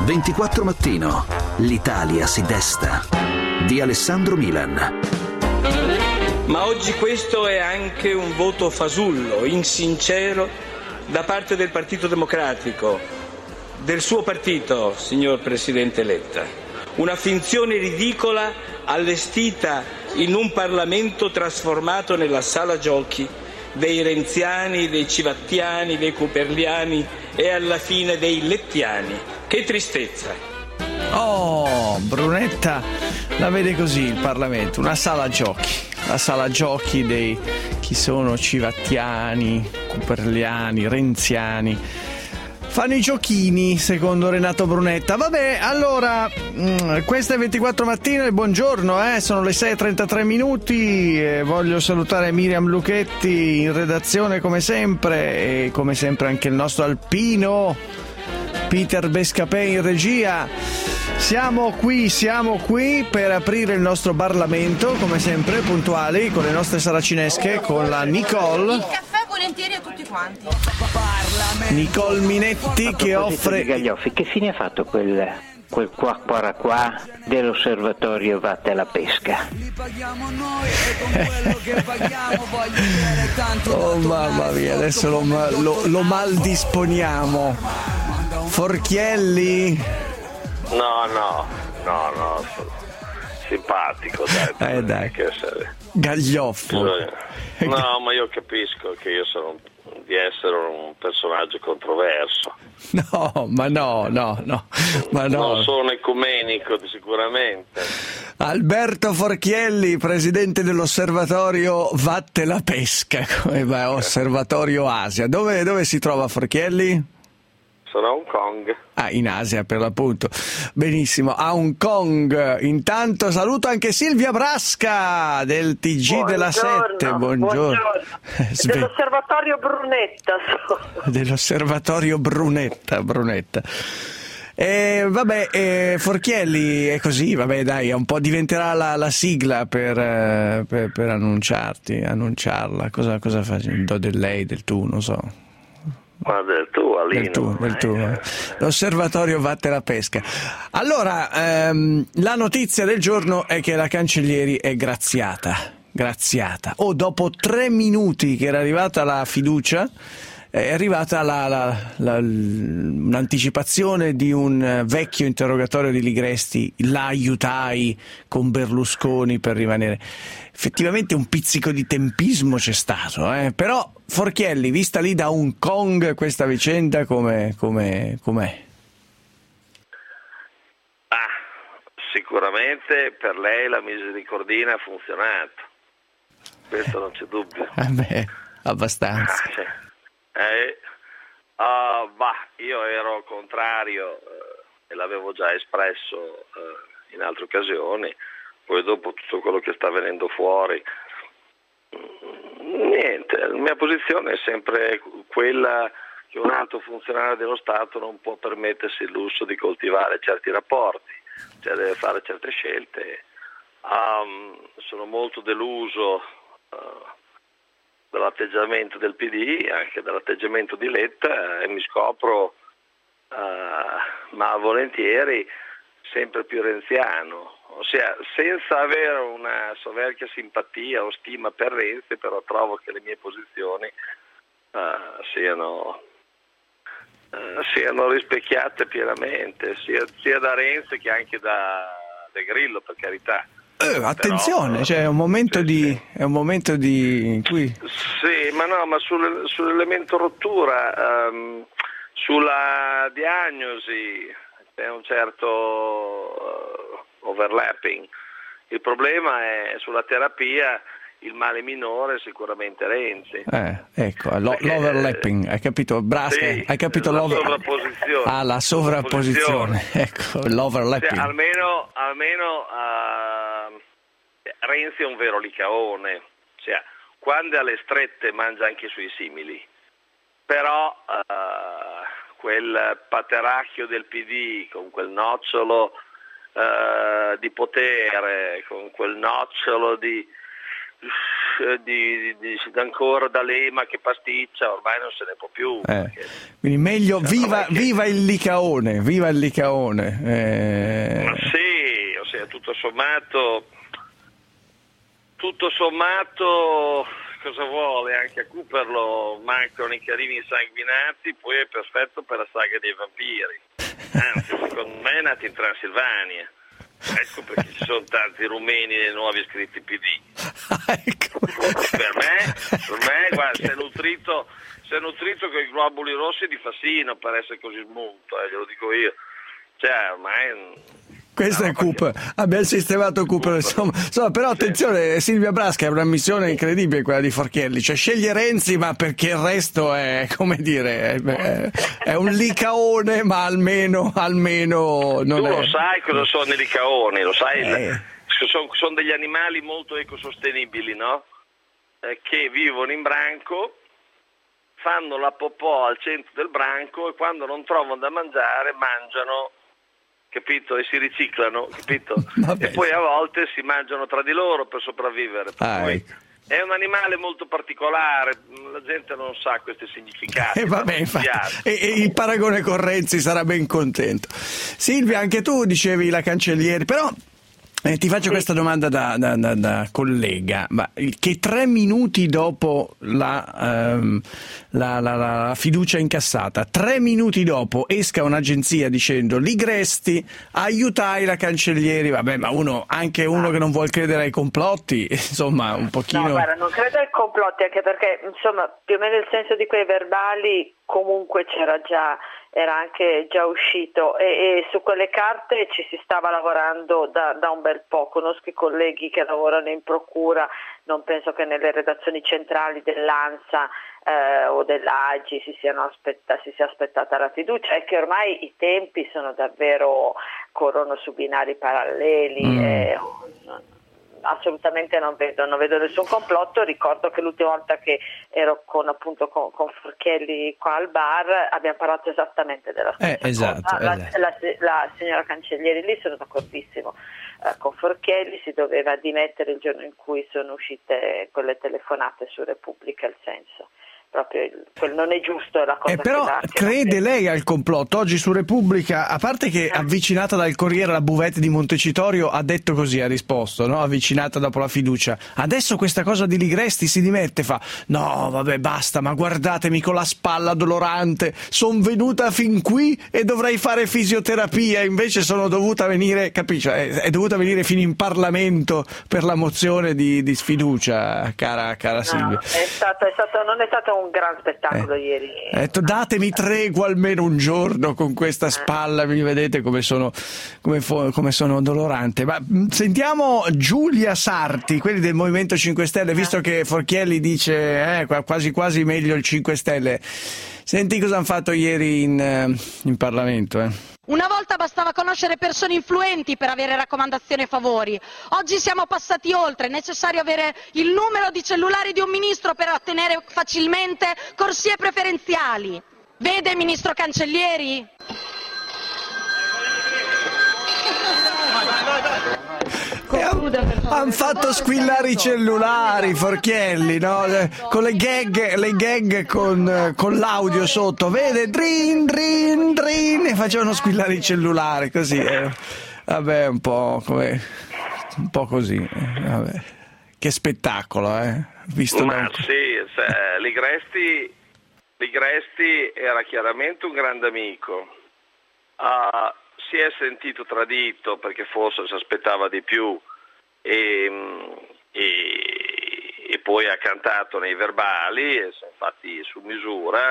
24 Mattino. L'Italia si desta. Di Alessandro Milan. Ma oggi questo è anche un voto fasullo, insincero, da parte del Partito Democratico, del suo partito, signor Presidente Letta. Una finzione ridicola allestita in un Parlamento trasformato nella sala giochi dei renziani, dei civattiani, dei cooperliani e alla fine dei lettiani. Che tristezza! Oh, Brunetta la vede così il Parlamento, una sala giochi. La sala giochi dei chi sono civattiani, cooperliani, renziani. Fanno i giochini, secondo Renato Brunetta. Vabbè, allora, questa è 24 Mattino e buongiorno, sono le 6:33 minuti. Voglio salutare Miriam Lucchetti in redazione come sempre, e come sempre anche il nostro alpino Peter Bescapè in regia. Siamo qui per aprire il nostro Parlamento, come sempre, puntuali, con le nostre saracinesche, con la Nicole. Il caffè volentieri a tutti quanti. Nicole Minetti che offre... Gaglioffi, che fine ha fatto quel qua dell'osservatorio Vatte alla Pesca? Oh mamma mia, adesso lo maldisponiamo. Forchielli... No, simpatico, dai. Dai. Gaglioffo. No, ma io capisco che io sono di essere un personaggio controverso. No. Non sono ecumenico sicuramente. Alberto Forchielli, presidente dell'osservatorio Vatte la Pesca, osservatorio Asia. Dove si trova Forchielli? Sono a Hong Kong. In Asia per l'appunto. Benissimo, a Hong Kong. Intanto saluto anche Silvia Brasca del TG della 7. Buongiorno. Dell'osservatorio Brunetta. Dell'osservatorio Brunetta. Forchielli è così, vabbè dai, un po' diventerà la sigla per annunciarla. Cosa fai? Do del lei, del tu, non so. Ma del tu, Alino. Del tu. L'osservatorio Vatte la Pesca. Allora, la notizia del giorno è che la Cancellieri è graziata. Dopo 3 minuti che era arrivata la fiducia, è arrivata un'anticipazione di un vecchio interrogatorio di Ligresti. La aiutai con Berlusconi per rimanere. Effettivamente un pizzico di tempismo c'è stato, però Forchielli, vista lì da Hong Kong questa vicenda, com'è? Sicuramente per lei la misericordina ha funzionato, questo non c'è dubbio. Abbastanza. Io ero contrario e l'avevo già espresso in altre occasioni, poi dopo tutto quello che sta venendo fuori, niente, la mia posizione è sempre quella che un alto funzionario dello Stato non può permettersi il lusso di coltivare certi rapporti, cioè deve fare certe scelte. Sono molto deluso dall'atteggiamento del PD, anche dall'atteggiamento di Letta, e mi scopro, ma volentieri, sempre più renziano, ossia senza avere una soverchia simpatia o stima per Renzi, però trovo che le mie posizioni siano rispecchiate pienamente, sia da Renzi che anche da De Grillo, per carità. Attenzione, cioè è un momento di qui. Sì, ma sull'elemento rottura, sulla diagnosi c'è un certo overlapping. Il problema è sulla terapia, il male minore è sicuramente Renzi. Ecco, l'overlapping, hai capito? Brasca, sì, hai capito la sovrapposizione. La sovrapposizione, ecco, l'overlapping. Cioè, almeno Renzi è un vero licaone, cioè, quando è alle strette mangia anche i suoi simili, però quel pateracchio del PD con quel nocciolo di potere, con quel nocciolo di ancora D'Alema che pasticcia, ormai non se ne può più. Quindi meglio, viva il Licaone, viva il Licaone. Ma sì, ossia, tutto sommato cosa vuole? Anche a Cooperlo mancano i carini insanguinati, poi è perfetto per la saga dei vampiri. Anzi, secondo me è nato in Transilvania. Ecco perché ci sono tanti rumeni nei nuovi iscritti PD. Ecco. Per me guarda, si è nutrito con i globuli rossi di Fassino per essere così smunto, glielo dico io. Cioè, ormai... Questo è Cooper, abbiamo sistemato Cooper, insomma, però attenzione, Silvia Brasca è una missione incredibile quella di Forchielli, cioè sceglie Renzi ma perché il resto è, come dire, è un licaone, ma almeno non tu è... lo sai cosa sono i licaoni, lo sai, sono degli animali molto ecosostenibili, no? Che vivono in branco, fanno la popò al centro del branco e quando non trovano da mangiare mangiano, capito? E si riciclano, capito? E poi a volte si mangiano tra di loro per sopravvivere. Ecco. È un animale molto particolare, la gente non sa questi significati. E il paragone con Renzi sarà ben contento. Silvia, anche tu dicevi la Cancellieri, però ti faccio questa domanda da collega, ma che 3 minuti dopo la fiducia incassata, 3 minuti dopo esca un'agenzia dicendo Ligresti, aiutai la Cancellieri, vabbè, ma anche uno che non vuol credere ai complotti, insomma, un pochino... No, guarda, non credo ai complotti, anche perché, insomma, più o meno il senso di quei verbali comunque era anche già uscito e su quelle carte ci si stava lavorando da un bel po'. Conosco i colleghi che lavorano in procura, non penso che nelle redazioni centrali dell'ANSA o dell'AGI si sia aspettata la fiducia, e che ormai i tempi sono davvero, corrono su binari paralleli. Assolutamente non vedo nessun complotto. Ricordo che l'ultima volta che ero con Forchielli qua al bar abbiamo parlato esattamente della stessa cosa. La signora Cancellieri, lì sono d'accordissimo con Forchielli, si doveva dimettere il giorno in cui sono uscite quelle telefonate su Repubblica, il senso proprio non è giusto la cosa. Però crede lei al complotto? Oggi su Repubblica, a parte che avvicinata dal Corriere alla buvette di Montecitorio, ha detto così, ha risposto, no? Avvicinata dopo la fiducia. Adesso questa cosa di Ligresti si dimette, fa no vabbè basta, ma guardatemi con la spalla dolorante, sono venuta fin qui e dovrei fare fisioterapia, invece sono dovuta venire, capisci? È dovuta venire fino in Parlamento per la mozione di sfiducia, cara Silvia. Non è stato un gran spettacolo ieri. Ha detto datemi tregua almeno un giorno con questa spalla, mi vedete come sono dolorante. Ma sentiamo Giulia Sarti, quelli del Movimento 5 Stelle, visto che Forchielli dice quasi quasi meglio il 5 Stelle. Senti cosa hanno fatto ieri in Parlamento. Una volta bastava conoscere persone influenti per avere raccomandazioni e favori. Oggi siamo passati oltre, è necessario avere il numero di cellulare di un ministro per ottenere facilmente corsie preferenziali. Vede, ministro Cancellieri? Hanno fatto squillare i cellulari, Forchielli, no? Con le gag con l'audio sotto, vede, drin drin drin, e facevano squillare i cellulari così. Vabbè, un po' così. Vabbè. Che spettacolo, visto. Ma sì, Ligresti era chiaramente un grande amico. Si è sentito tradito perché forse si aspettava di più e poi ha cantato nei verbali e sono fatti su misura.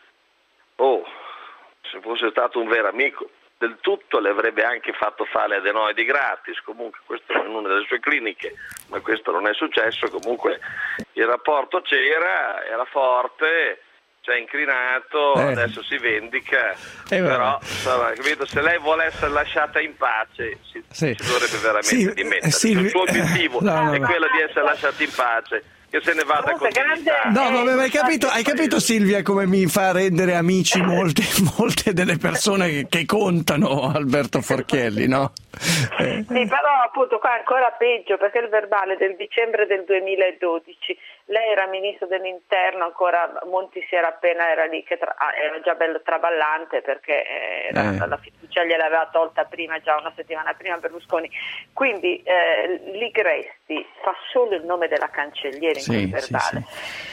Se fosse stato un vero amico del tutto le avrebbe anche fatto fare adenoidi gratis, comunque questo è in una delle sue cliniche, ma questo non è successo. Comunque il rapporto c'era, era forte, ci ha incrinato, adesso si vendica, però capito, se lei vuole essere lasciata in pace si dovrebbe veramente dimettere. Il suo obiettivo è quello di essere lasciata in pace, che se ne vada con dignità. No, vabbè, ma hai capito Silvia come mi fa rendere amici molte delle persone che contano Alberto Forchielli, no? Sì, però appunto qua è ancora peggio, perché il verbale del dicembre del 2012, lei era ministro dell'interno, ancora Monti era lì, che era già bello traballante, perché la fiducia gliel'aveva tolta prima, già una settimana prima Berlusconi, quindi Ligresti fa solo il nome della cancelliera in quel verbale.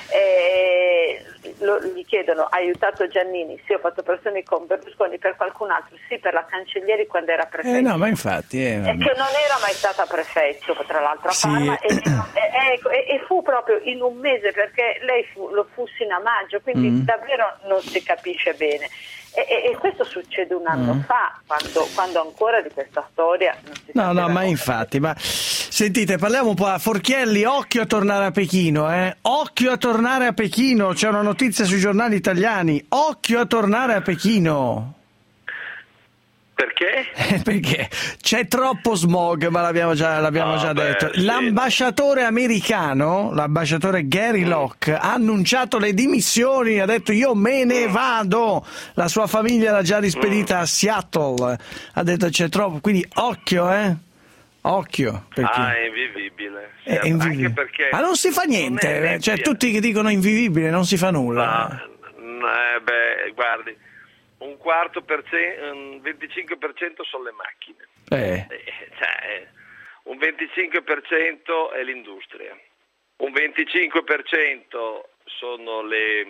Gli chiedono: hai aiutato Giannini? Sì, ho fatto pressioni con Berlusconi. Per qualcun altro? Sì, per la Cancellieri quando era prefetto. No, ma infatti che non era mai stata prefetto, tra l'altro, a Parma, e fu proprio in un mese, perché lei lo fu sino a maggio, quindi davvero non si capisce bene. E questo succede un anno fa, quando ancora di questa storia non si sapeva. Ma infatti, ma sentite, parliamo un po' a Forchielli, occhio a tornare a Pechino, occhio a tornare a Pechino, c'è una notizia sui giornali italiani, occhio a tornare a Pechino. Perché? Perché c'è troppo smog, ma l'abbiamo già detto. Sì. L'ambasciatore americano, l'ambasciatore Gary Locke, ha annunciato le dimissioni, ha detto io me ne vado. La sua famiglia l'ha già rispedita a Seattle. Ha detto c'è troppo, quindi occhio, occhio. Perché... è invivibile. È invivibile. Anche perché ma non si fa niente, cioè tutti che dicono invivibile non si fa nulla. Guardi, un 25% sono le macchine, un 25% è l'industria, un 25% sono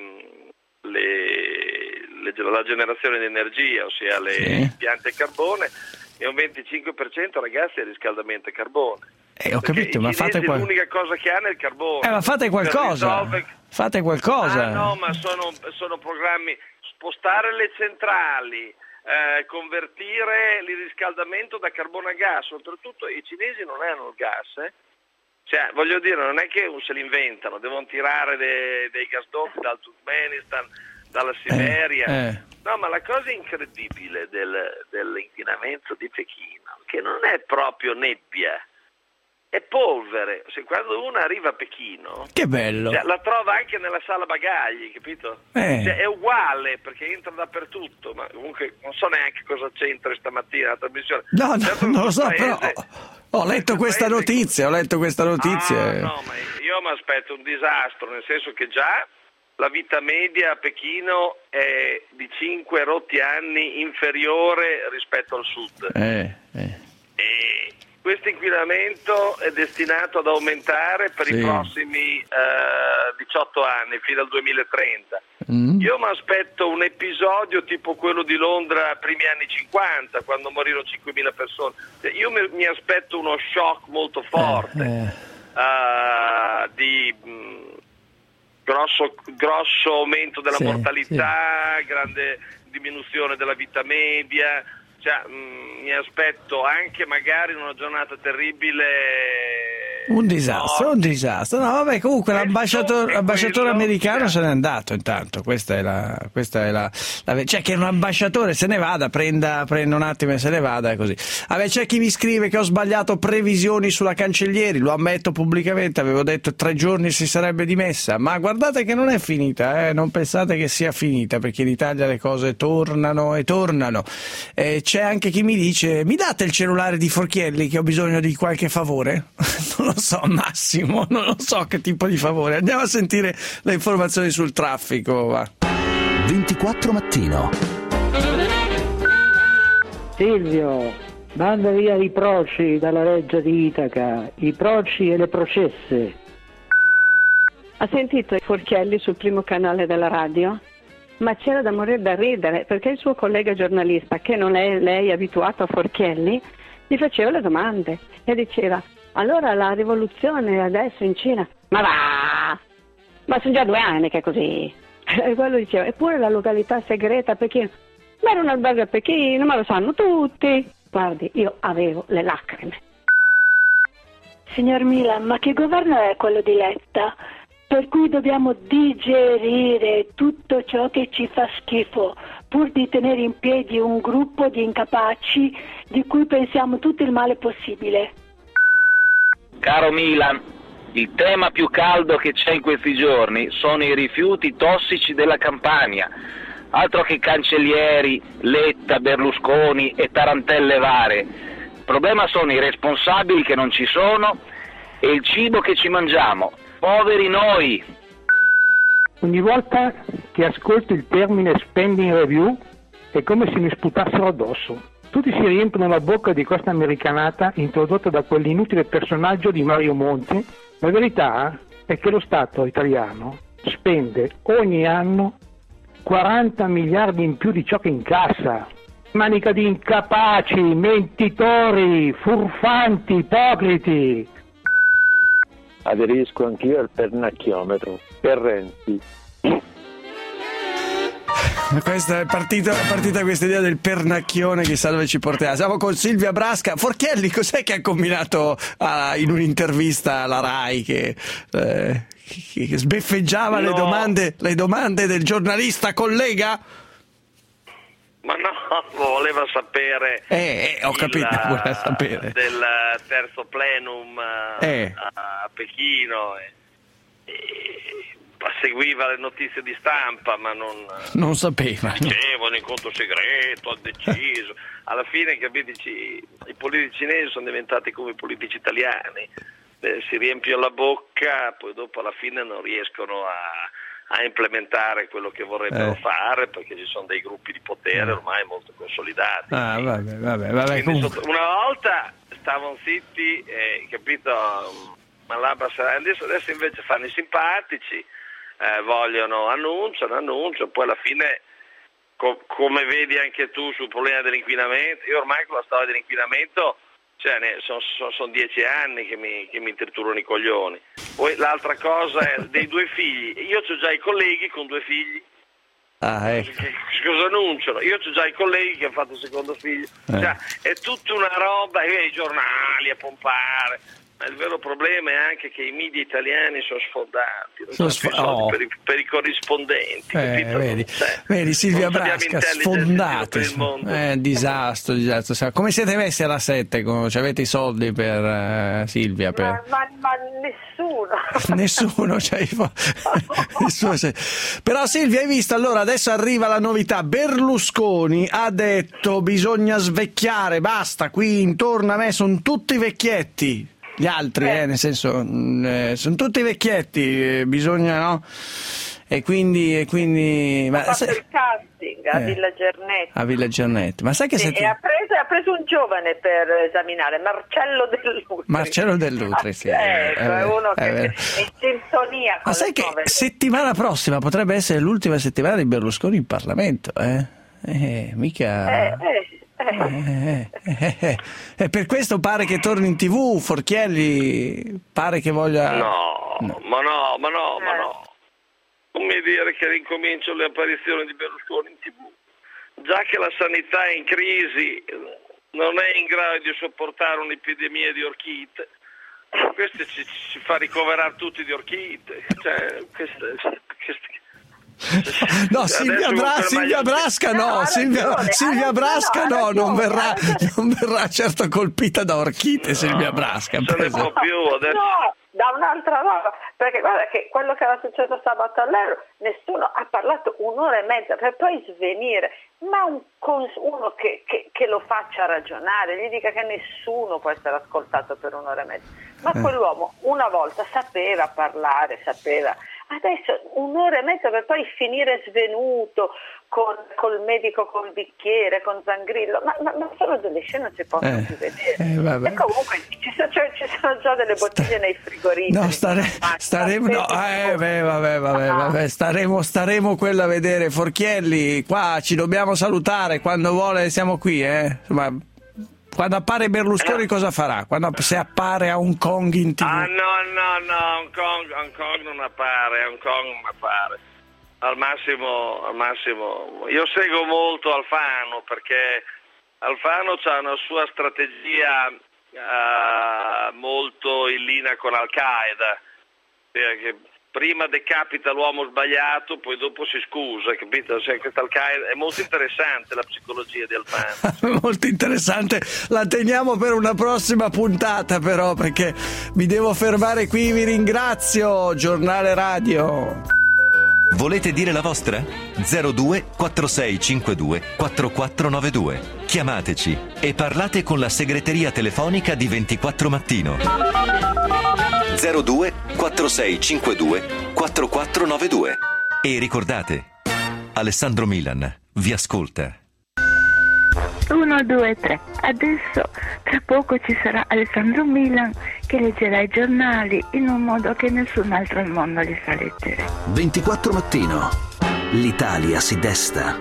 la generazione di energia, ossia le impianti a carbone, e un 25%, ragazzi, è il riscaldamento a carbone. Ho capito, ma fate l'unica cosa che hanno è il carbone. Ma fate qualcosa. Fate qualcosa. No, ma sono programmi. Spostare le centrali, convertire il riscaldamentto da carbone a gas. Oltretutto i cinesi non hanno il gas, Cioè, voglio dire, non è che se li inventano, devono tirare dei gasdotti dal Turkmenistan, dalla Siberia. No, ma la cosa incredibile dell'inquinamento di Pechino, che non è proprio nebbia, è polvere. Quando uno arriva a Pechino, che bello, la trova anche nella sala bagagli, capito? È uguale, perché entra dappertutto, ma comunque non so neanche cosa c'entra stamattina la trasmissione. No, non lo so, però ho letto questa notizia. No, ma io mi aspetto un disastro, nel senso che già la vita media a Pechino è di 5 rotti anni inferiore rispetto al sud. E questo inquinamento è destinato ad aumentare per i prossimi 18 anni, fino al 2030. Io mi aspetto un episodio tipo quello di Londra primi anni 50, quando morirono 5.000 persone. Io mi aspetto uno shock molto forte di grosso aumento della mortalità, grande diminuzione della vita media. Cioè, mi aspetto anche magari in una giornata terribile un disastro. No, vabbè, comunque l'ambasciatore americano se n'è andato intanto. Questa è la cioè che un ambasciatore se ne vada, prenda un attimo e se ne vada, è così. Vabbè, c'è chi mi scrive che ho sbagliato previsioni sulla Cancellieri, lo ammetto pubblicamente, avevo detto 3 giorni si sarebbe dimessa, ma guardate che non è finita, non pensate che sia finita, perché in Italia le cose tornano e tornano. C'è anche chi mi dice: mi date il cellulare di Forchielli che ho bisogno di qualche favore? Non lo so, Massimo, non lo so che tipo di favore. Andiamo a sentire le informazioni sul traffico, va. 24 mattino. Silvio, manda via i proci dalla reggia di Itaca, i proci e le processe. Ha sentito Forchielli sul primo canale della radio? Ma c'era da morire da ridere, perché il suo collega giornalista, che non è lei abituato a Forchielli, gli faceva le domande e diceva: allora la rivoluzione adesso in Cina, ma sono già 2 anni che è così. E quello diceva: eppure la località segreta a Pechino, ma era un albergo a Pechino, ma lo sanno tutti. Guardi, io avevo le lacrime. Signor Milan, ma che governo è quello di Letta? Per cui dobbiamo digerire tutto ciò che ci fa schifo, pur di tenere in piedi un gruppo di incapaci di cui pensiamo tutto il male possibile. Caro Milan, Il tema più caldo che c'è in questi giorni sono i rifiuti tossici della Campania, altro che cancellieri, Letta, Berlusconi e tarantelle varie. Il problema sono i responsabili che non ci sono e il cibo che ci mangiamo. Poveri noi! Ogni volta che ascolto il termine spending review è come se mi sputassero addosso. Tutti si riempiono la bocca di questa americanata introdotta da quell'inutile personaggio di Mario Monti. La verità è che lo Stato italiano spende ogni anno 40 miliardi in più di ciò che incassa. Manica di incapaci, mentitori, furfanti, ipocriti. Aderisco anch'io al pernacchiometro per Renzi. Questa è partita questa idea del pernacchione, chissà dove ci porterà. Siamo con Silvia Brasca. Forchielli, cos'è che ha combinato in un'intervista alla Rai che sbeffeggiava le domande del giornalista collega? Ma no, voleva sapere ho capito, voleva sapere del terzo plenum a Pechino e seguiva le notizie di stampa, ma non sapeva. Diceva un incontro segreto, ha deciso. Alla fine, capisci, i politici cinesi sono diventati come i politici italiani, si riempiono la bocca, poi dopo alla fine non riescono a implementare quello che vorrebbero fare, perché ci sono dei gruppi di potere ormai molto consolidati. Vabbè. Una volta stavano zitti, capito, adesso invece fanno i simpatici, annunciano, poi alla fine, come vedi anche tu sul problema dell'inquinamento, io ormai con la storia dell'inquinamento, sono 10 anni che mi triturano i coglioni. Poi l'altra cosa è dei 2 figli. Io ho già i colleghi con 2 figli. Cosa annunciano? Io ho già i colleghi che hanno fatto il secondo figlio. Cioè, è tutta una roba, i giornali a pompare. Ma il vero problema è anche che i media italiani sono sfondati, per i corrispondenti. Vedi Silvia Brasca, sfondati. Disastro. Come siete messi alla 7? Avete i soldi per Silvia? Ma nessuno. Nessuno. Però Silvia, hai visto? Allora adesso arriva la novità. Berlusconi ha detto bisogna svecchiare, basta, qui intorno a me sono tutti vecchietti. Gli altri, nel senso, sono tutti vecchietti, bisogna, no? E quindi ha fatto il casting a Villa Gernetti. A Villa Gernetti, ma sai che ha preso un giovane per esaminare, Marcello Dell'Utri. Sì, è uno che è in sintonia con ma sai che settimana prossima potrebbe essere l'ultima settimana di Berlusconi in Parlamento, mica... E per questo pare che torni in TV, Forchielli pare che voglia... No. Non mi dire che ricomincio le apparizioni di Berlusconi in TV. Già che la sanità è in crisi, non è in grado di sopportare un'epidemia di orchite. Questo ci fa ricoverare tutti di orchite. No, Silvia Brasca no, non verrà certo colpita da orchite, Silvia Brasca. Non ne può più adesso. No, da un'altra roba, perché guarda che quello che era successo sabato all'Ero, nessuno ha parlato 1 ora e mezza per poi svenire, ma uno che lo faccia ragionare, gli dica che nessuno può essere ascoltato per 1 ora e mezza, ma quell'uomo una volta sapeva parlare, adesso 1 ora e mezza per poi finire svenuto col medico col bicchiere, con Zangrillo, ma sono delle scene non si possono più vedere. E comunque ci sono già delle bottiglie nei frigoriferi. No, staremo quello a vedere. Forchielli, qua ci dobbiamo salutare, quando vuole siamo qui, Ma quando appare Berlusconi cosa farà? Se appare a Hong Kong in TV? No, Hong Kong non appare, Al massimo, io seguo molto Alfano, perché Alfano ha una sua strategia molto in linea con Al-Qaeda, perché prima decapita l'uomo sbagliato, poi dopo si scusa, capito? Cioè, è molto interessante la psicologia di Alfano. Molto interessante, la teniamo per una prossima puntata però, perché mi devo fermare qui. Vi ringrazio, Giornale Radio. Volete dire la vostra? 02 4652 4492. Chiamateci e parlate con la segreteria telefonica di 24 Mattino. 02 4652 4492. E ricordate, Alessandro Milan vi ascolta. 1, 2, 3. Adesso tra poco ci sarà Alessandro Milan che leggerà i giornali in un modo che nessun altro al mondo li sa leggere. 24 Mattino. L'Italia si desta.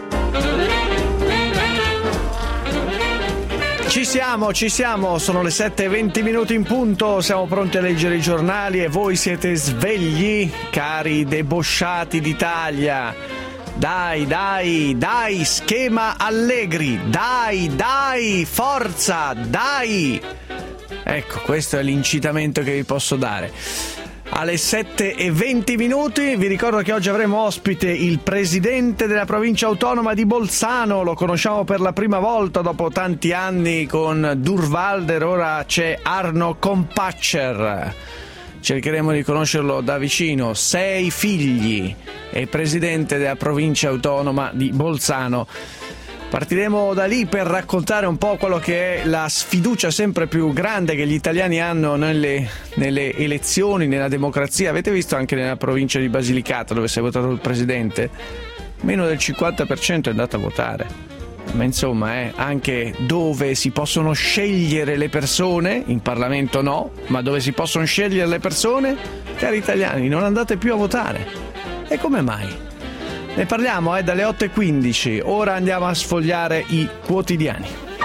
Ci siamo, sono le 7:20 in punto, siamo pronti a leggere i giornali e voi siete svegli, cari debosciati d'Italia. Dai, schema Allegri, dai, forza, dai! Ecco, questo è l'incitamento che vi posso dare. Alle 7:20 vi ricordo che oggi avremo ospite il presidente della provincia autonoma di Bolzano. Lo conosciamo per la prima volta dopo tanti anni con Dürrwalder, ora c'è Arno Kompatscher. Cercheremo di conoscerlo da vicino. 6 figli e presidente della provincia autonoma di Bolzano. Partiremo da lì per raccontare un po' quello che è la sfiducia sempre più grande che gli italiani hanno nelle elezioni, nella democrazia. Avete visto anche nella provincia di Basilicata, dove si è votato il presidente? Meno del 50% è andato a votare. Ma insomma, anche dove si possono scegliere le persone, in Parlamento no, ma dove si possono scegliere le persone, cari italiani, non andate più a votare. E come mai? Ne parliamo dalle 8:15, ora andiamo a sfogliare i quotidiani.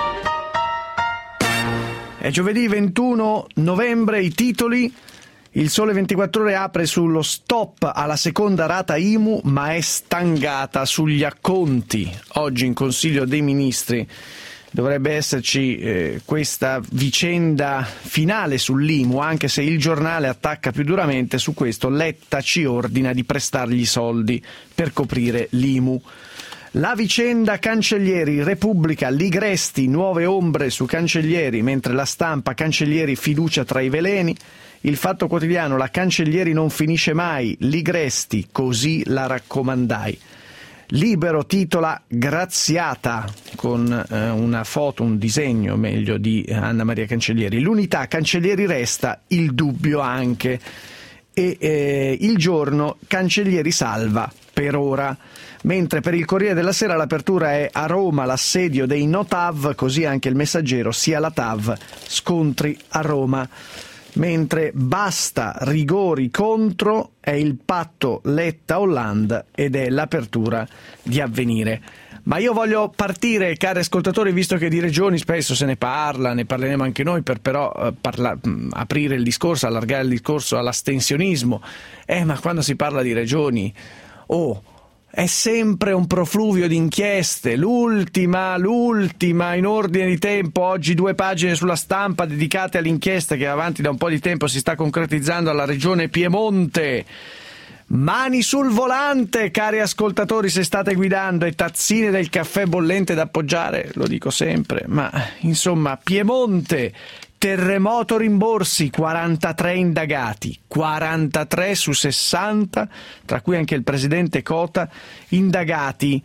È giovedì 21 novembre, i titoli. Il Sole 24 Ore apre sullo stop alla seconda rata IMU, ma è stangata sugli acconti. Oggi in Consiglio dei Ministri dovrebbe esserci questa vicenda finale sull'IMU, anche se il giornale attacca più duramente su questo. Letta ci ordina di prestargli i soldi per coprire l'IMU. La vicenda Cancellieri, Repubblica, Ligresti, nuove ombre su Cancellieri, mentre La Stampa, Cancellieri, fiducia tra i veleni. Il Fatto Quotidiano, la Cancellieri non finisce mai, Ligresti, così la raccomandai. Libero titola Graziata, con una foto, un disegno meglio, di Anna Maria Cancellieri. L'Unità, Cancellieri resta, il dubbio anche. E Il Giorno, Cancellieri salva per ora. Mentre per il Corriere della Sera l'apertura è a Roma l'assedio dei no TAV, così anche il Messaggero, sia la TAV, scontri a Roma. Mentre basta rigori contro è il patto Letta-Hollande ed è l'apertura di Avvenire. Ma io voglio partire, cari ascoltatori, visto che di regioni spesso se ne parla, ne parleremo anche noi, per però aprire il discorso, allargare il discorso all'astensionismo. Ma quando si parla di regioni, è sempre un profluvio di inchieste, l'ultima in ordine di tempo, oggi 2 pagine sulla Stampa dedicate all'inchiesta che avanti da un po' di tempo si sta concretizzando alla regione Piemonte. Mani sul volante, cari ascoltatori, se state guidando, e tazzine del caffè bollente da appoggiare, lo dico sempre, ma insomma, Piemonte. Terremoto rimborsi, 43 indagati, 43 su 60, tra cui anche il presidente Cota, indagati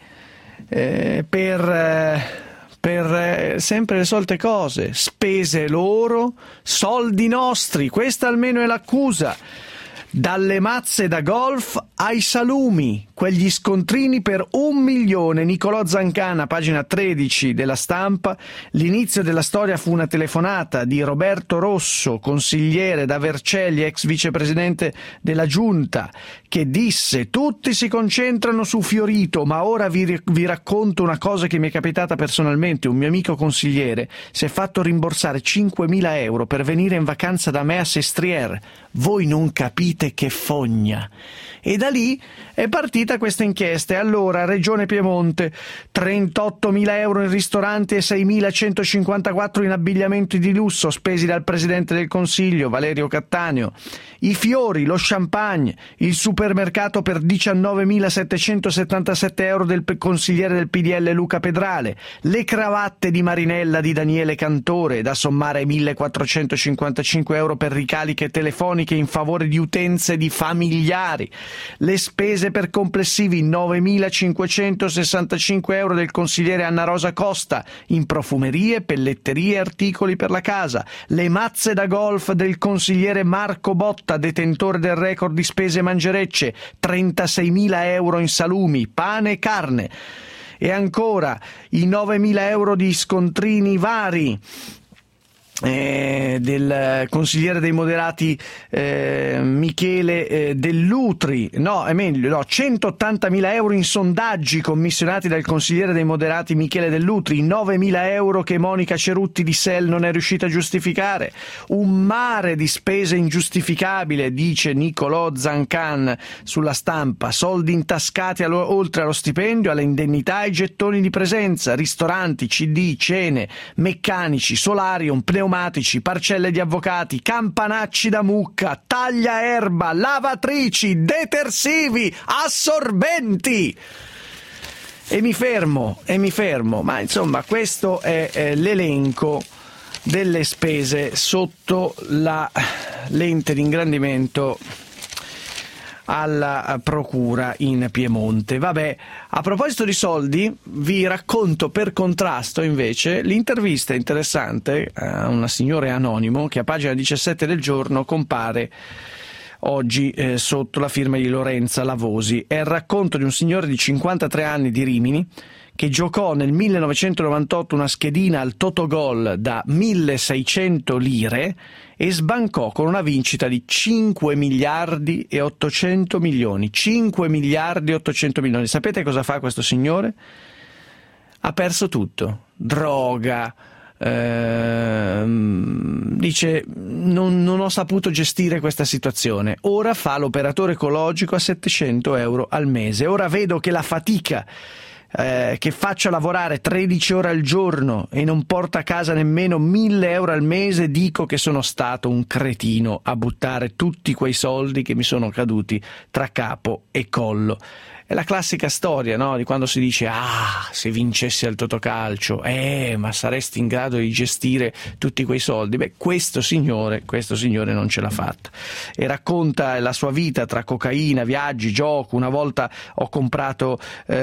per sempre le solite cose, spese loro, soldi nostri, questa almeno è l'accusa. Dalle mazze da golf ai salumi, quegli scontrini per 1 milione. Nicolò Zancana, pagina 13 della Stampa. L'inizio della storia fu una telefonata di Roberto Rosso, consigliere da Vercelli, ex vicepresidente della Giunta, che disse: tutti si concentrano su Fiorito, ma ora vi racconto una cosa che mi è capitata personalmente. Un mio amico consigliere si è fatto rimborsare 5.000 euro per venire in vacanza da me a Sestriere. Voi non capite che fogna. E da lì è partita uscita questa inchiesta. E allora, Regione Piemonte, 38.000 euro in ristoranti e 6.154 in abbigliamenti di lusso spesi dal Presidente del Consiglio, Valerio Cattaneo. I fiori, lo champagne, il supermercato per 19.777 euro del consigliere del PDL Luca Pedrale, le cravatte di Marinella di Daniele Cantore, da sommare ai 1.455 euro per ricaliche telefoniche in favore di utenze di familiari, le spese per complessivi 9.565 euro del consigliere Anna Rosa Costa in profumerie, pelletterie e articoli per la casa, le mazze da golf del consigliere Marco Botta, detentore del record di spese mangerecce, 36.000 euro in salumi, pane e carne. E ancora i 9.000 euro di scontrini vari del consigliere dei moderati Michele Dell'Utri, 180.000 euro in sondaggi commissionati dal consigliere dei moderati Michele Dell'Utri, 9.000 euro che Monica Cerutti di SEL non è riuscita a giustificare, un mare di spese ingiustificabile, dice Nicolò Zancan sulla Stampa, soldi intascati oltre allo stipendio, alle indennità e gettoni di presenza, ristoranti, CD, cene, meccanici, solarium, pneumatici, parcelle di avvocati, campanacci da mucca, tagliaerba, lavatrici, detersivi, assorbenti. E mi fermo, ma insomma questo è l'elenco delle spese sotto la lente di ingrandimento alla procura in Piemonte. Vabbè, a proposito di soldi, vi racconto per contrasto invece l'intervista interessante a una signora anonimo che a pagina 17 del Giorno compare oggi sotto la firma di Lorenza Lavosi. È il racconto di un signore di 53 anni di Rimini che giocò nel 1998 una schedina al Totogol da 1.600 lire e sbancò con una vincita di 5 miliardi e 800 milioni. 5 miliardi e 800 milioni. Sapete cosa fa questo signore? Ha perso tutto. Droga. Dice non ho saputo gestire questa situazione. Ora fa l'operatore ecologico a 700 euro al mese. Ora vedo che la fatica che faccio lavorare 13 ore al giorno e non porta a casa nemmeno 1.000 euro al mese, dico che sono stato un cretino a buttare tutti quei soldi che mi sono caduti tra capo e collo. È la classica storia, no? Di quando si dice se vincessi al Totocalcio, ma saresti in grado di gestire tutti quei soldi. Beh, questo signore non ce l'ha fatta. E racconta la sua vita tra cocaina, viaggi, gioco. Una volta ho speso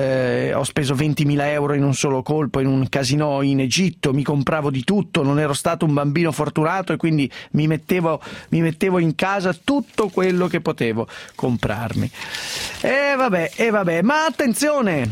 20.000 euro in un solo colpo in un casinò in Egitto, mi compravo di tutto, non ero stato un bambino fortunato e quindi mi mettevo in casa tutto quello che potevo comprarmi. Vabbè, ma attenzione,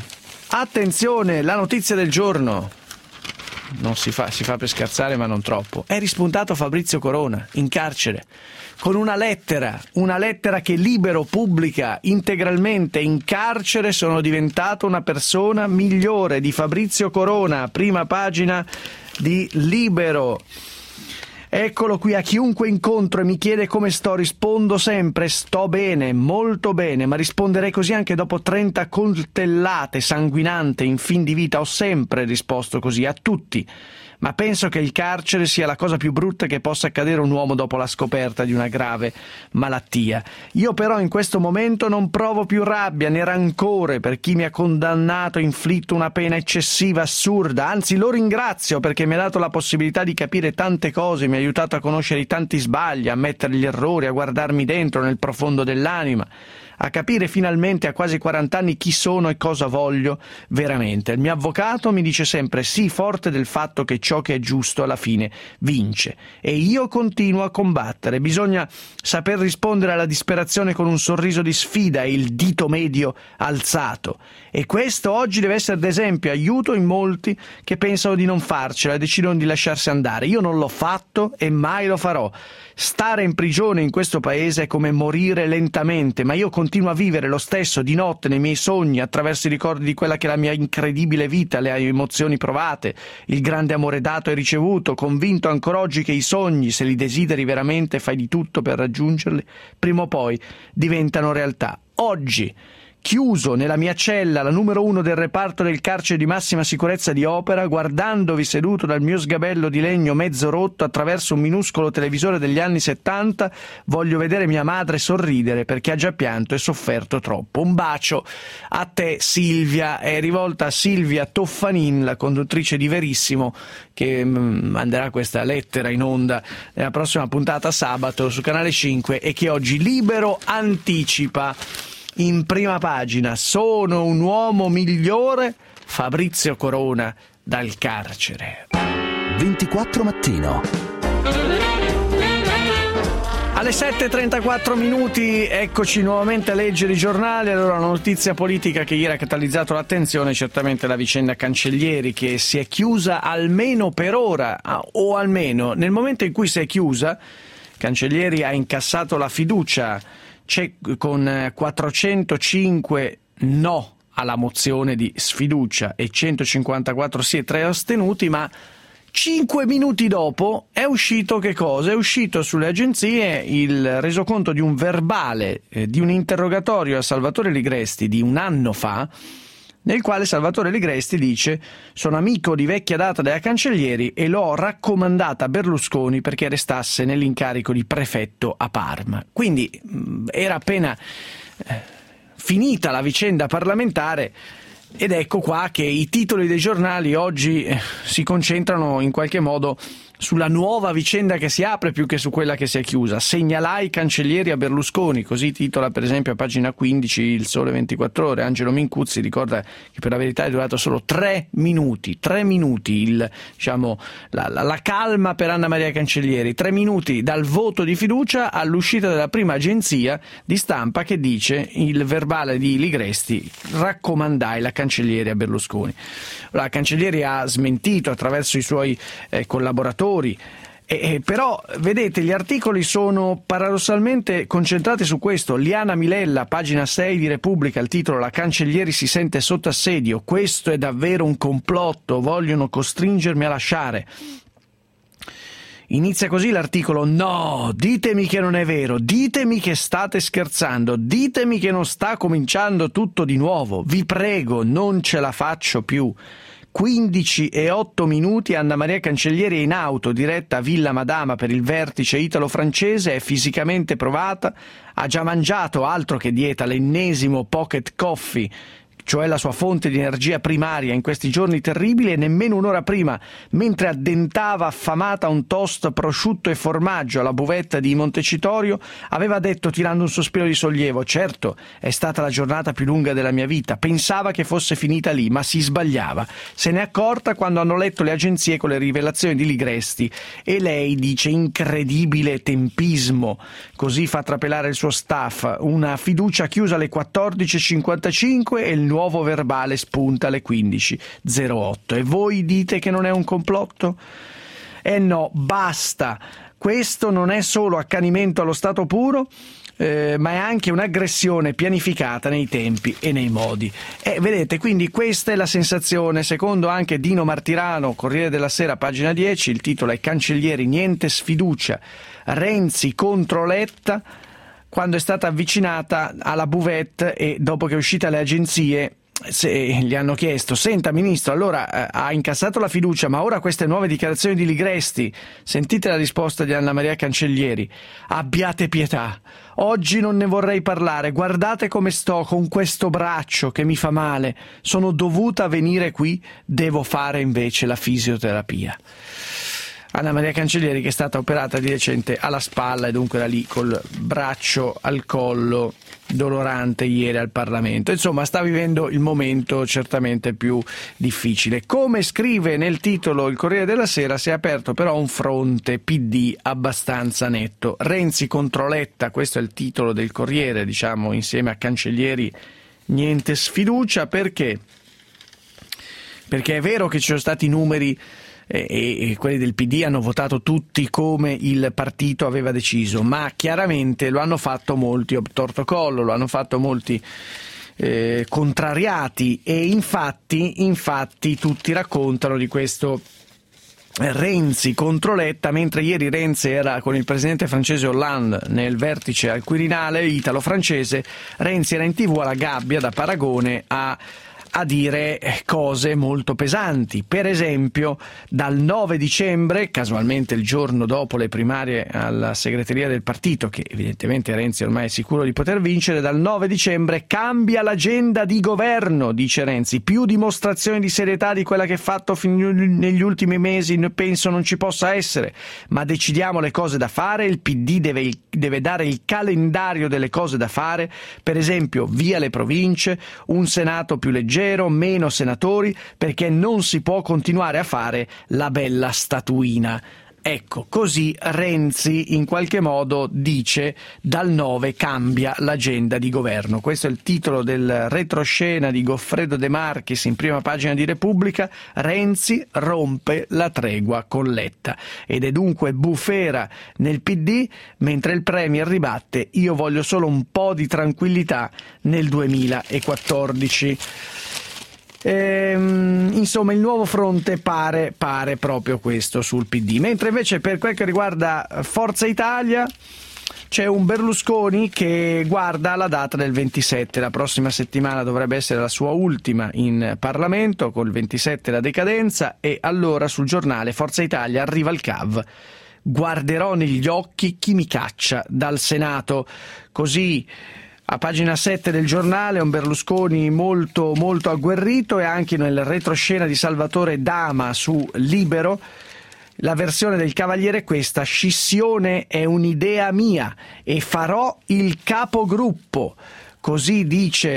la notizia del giorno. Si fa per scherzare, ma non troppo. È rispuntato Fabrizio Corona in carcere con una lettera che Libero pubblica integralmente. In carcere sono diventato una persona migliore, di Fabrizio Corona, prima pagina di Libero. Eccolo qui: a chiunque incontro e mi chiede come sto, rispondo sempre sto bene, molto bene, ma risponderei così anche dopo 30 coltellate sanguinante in fin di vita. Ho sempre risposto così a tutti, ma penso che il carcere sia la cosa più brutta che possa accadere a un uomo dopo la scoperta di una grave malattia. Io però in questo momento non provo più rabbia né rancore per chi mi ha condannato e inflitto una pena eccessiva, assurda, anzi lo ringrazio perché mi ha dato la possibilità di capire tante cose, mi ha aiutato a conoscere i tanti sbagli, a ammettere gli errori, a guardarmi dentro nel profondo dell'anima, a capire finalmente a quasi 40 anni chi sono e cosa voglio veramente. Il mio avvocato mi dice sempre sii forte del fatto che ciò che è giusto alla fine vince, e io continuo a combattere. Bisogna saper rispondere alla disperazione con un sorriso di sfida e il dito medio alzato, e questo oggi deve essere d'esempio, aiuto in molti che pensano di non farcela e decidono di lasciarsi andare. Io non l'ho fatto e mai lo farò. Stare in prigione in questo paese è come morire lentamente, ma io continuo a vivere lo stesso di notte nei miei sogni, attraverso i ricordi di quella che è la mia incredibile vita, le emozioni provate, il grande amore dato e ricevuto, convinto ancora oggi che i sogni, se li desideri veramente, fai di tutto per raggiungerli, prima o poi diventano realtà. Oggi chiuso nella mia cella, la numero 1 del reparto del carcere di massima sicurezza di Opera, guardandovi seduto dal mio sgabello di legno mezzo rotto attraverso un minuscolo televisore degli anni 70, voglio vedere mia madre sorridere perché ha già pianto e sofferto troppo. Un bacio a te, Silvia, è rivolta a Silvia Toffanin, la conduttrice di Verissimo, che manderà questa lettera in onda nella prossima puntata sabato su Canale 5 e che oggi Libero anticipa in prima pagina: sono un uomo migliore, Fabrizio Corona dal carcere. 24 Mattino. Alle 7:34 minuti, eccoci nuovamente a leggere i giornali. Allora, una notizia politica che ieri ha catalizzato l'attenzione è certamente la vicenda Cancellieri, che si è chiusa almeno per ora, o almeno nel momento in cui si è chiusa, Cancellieri ha incassato la fiducia. C'è con 405 no alla mozione di sfiducia e 154 sì e 3 astenuti, ma 5 minuti dopo è uscito che cosa? È uscito sulle agenzie il resoconto di un verbale di un interrogatorio a Salvatore Ligresti di un anno fa, nel quale Salvatore Ligresti dice: sono amico di vecchia data della Cancellieri e l'ho raccomandata a Berlusconi perché restasse nell'incarico di prefetto a Parma. Quindi era appena finita la vicenda parlamentare, ed ecco qua che i titoli dei giornali oggi si concentrano in qualche modo sulla nuova vicenda che si apre più che su quella che si è chiusa. Segnalai Cancellieri a Berlusconi, così titola per esempio a pagina 15 il Sole 24 Ore. Angelo Mincuzzi ricorda che per la verità è durato solo 3 minuti la calma per Anna Maria Cancellieri, 3 minuti dal voto di fiducia all'uscita della prima agenzia di stampa che dice: il verbale di Ligresti, raccomandai la Cancellieri a Berlusconi. La Cancellieri ha smentito attraverso i suoi collaboratori. Però vedete, gli articoli sono paradossalmente concentrati su questo. Liana Milella, pagina 6 di Repubblica, il titolo: la Cancellieri si sente sotto assedio, questo è davvero un complotto, vogliono costringermi a lasciare. Inizia così l'articolo: no, ditemi che non è vero, ditemi che state scherzando, ditemi che non sta cominciando tutto di nuovo, vi prego, non ce la faccio più. 15:08 Anna Maria Cancellieri è in auto diretta a Villa Madama per il vertice italo-francese, è fisicamente provata, ha già mangiato, altro che dieta, l'ennesimo pocket coffee, cioè la sua fonte di energia primaria in questi giorni terribili, e nemmeno un'ora prima, mentre addentava affamata un toast prosciutto e formaggio alla buvetta di Montecitorio, aveva detto tirando un sospiro di sollievo: certo, è stata la giornata più lunga della mia vita, pensava che fosse finita lì, ma si sbagliava. Se n'è accorta quando hanno letto le agenzie con le rivelazioni di Ligresti, e lei dice: incredibile tempismo, così fa trapelare il suo staff, una fiducia chiusa alle 14:55 e il nuovo verbale spunta alle 15:08. E voi dite che non è un complotto? No, basta. Questo non è solo accanimento allo stato puro, ma è anche un'aggressione pianificata nei tempi e nei modi. Vedete, quindi questa è la sensazione, secondo anche Dino Martirano, Corriere della Sera, pagina 10, il titolo è: Cancellieri, niente sfiducia, Renzi contro Letta. Quando è stata avvicinata alla buvette e dopo che è uscita le agenzie, gli hanno chiesto: senta ministro, allora ha incassato la fiducia, ma ora queste nuove dichiarazioni di Ligresti, sentite la risposta di Anna Maria Cancellieri: abbiate pietà, oggi non ne vorrei parlare, guardate come sto con questo braccio che mi fa male, sono dovuta venire qui, devo fare invece la fisioterapia. Anna Maria Cancellieri, che è stata operata di recente alla spalla e dunque era lì col braccio al collo dolorante ieri al Parlamento. Insomma, sta vivendo il momento certamente più difficile. Come scrive nel titolo il Corriere della Sera, si è aperto però un fronte PD abbastanza netto. Renzi contro Letta, questo è il titolo del Corriere, diciamo, insieme a Cancellieri niente sfiducia. Perché? Perché è vero che ci sono stati numeri e quelli del PD hanno votato tutti come il partito aveva deciso, ma chiaramente lo hanno fatto molti obtorto collo, lo hanno fatto molti contrariati, e infatti tutti raccontano di questo Renzi contro Letta, mentre ieri Renzi era con il presidente francese Hollande nel vertice al Quirinale italo-francese, Renzi era in TV alla gabbia da Paragone a dire cose molto pesanti. Per esempio, dal 9 dicembre, casualmente il giorno dopo le primarie alla segreteria del partito, che evidentemente Renzi ormai è sicuro di poter vincere, dal 9 dicembre cambia l'agenda di governo, dice Renzi, più dimostrazioni di serietà di quella che ha fatto negli ultimi mesi penso non ci possa essere, ma decidiamo le cose da fare, il PD deve dare il calendario delle cose da fare, per esempio via le province, un Senato più leggero, meno senatori, perché non si può continuare a fare la bella statuina. Ecco, così Renzi in qualche modo dice dal 9 cambia l'agenda di governo. Questo è il titolo del retroscena di Goffredo De Marchis in prima pagina di Repubblica. Renzi rompe la tregua con Letta ed è dunque bufera nel PD, mentre il Premier ribatte io voglio solo un po' di tranquillità nel 2014. Insomma, il nuovo fronte pare proprio questo sul PD, mentre invece per quel che riguarda Forza Italia c'è un Berlusconi che guarda la data del 27, la prossima settimana dovrebbe essere la sua ultima in Parlamento, col 27 la decadenza, e allora sul giornale Forza Italia arriva il CAV. Guarderò negli occhi chi mi caccia dal Senato, così. A pagina 7 del giornale un Berlusconi molto agguerrito, e anche nel retroscena di Salvatore Dama su Libero la versione del Cavaliere è questa: scissione è un'idea mia e farò il capogruppo, così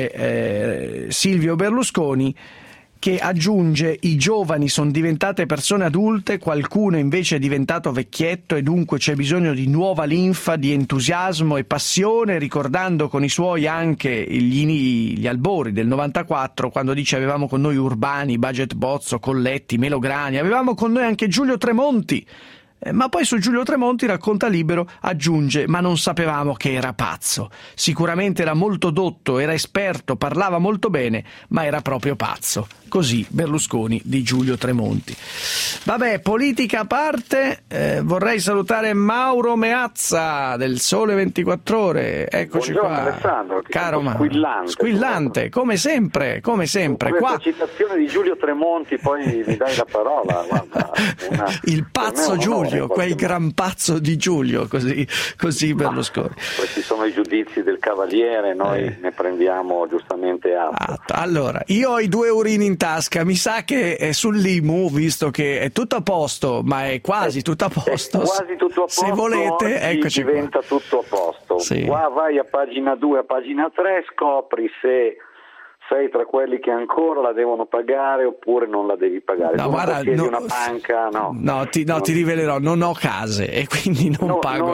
dice Silvio Berlusconi, che aggiunge i giovani sono diventate persone adulte, qualcuno invece è diventato vecchietto e dunque c'è bisogno di nuova linfa, di entusiasmo e passione, ricordando con i suoi anche gli albori del 94, quando dice avevamo con noi Urbani, Baget Bozzo, Colletti, Melograni, avevamo con noi anche Giulio Tremonti. Ma poi su Giulio Tremonti, racconta Libero, aggiunge ma non sapevamo che era pazzo, sicuramente era molto dotto, era esperto, parlava molto bene, ma era proprio pazzo. Così Berlusconi di Giulio Tremonti. Vabbè, politica a parte, vorrei salutare Mauro Meazza del Sole 24 Ore. Eccoci. Buongiorno, qua Alessandro, caro Mauro. Squillante, come sempre Con qua questa citazione di Giulio Tremonti poi mi dai la parola. Guarda, il pazzo Giulio, quel gran pazzo di Giulio, così Berlusconi. Questi sono i giudizi del Cavaliere, noi ne prendiamo giustamente atto. Allora, io ho i 2 eurini in tasca, mi sa che è sull'IMU, visto che è tutto a posto, ma è quasi tutto a posto. È quasi tutto a posto, se volete, eccoci diventa qua. tutto a posto. Sì. Qua vai a pagina 2, a pagina 3, scopri se sei tra quelli che ancora la devono pagare oppure non la devi pagare. No, guarda, una banca, ti rivelerò, non ho case e quindi non pago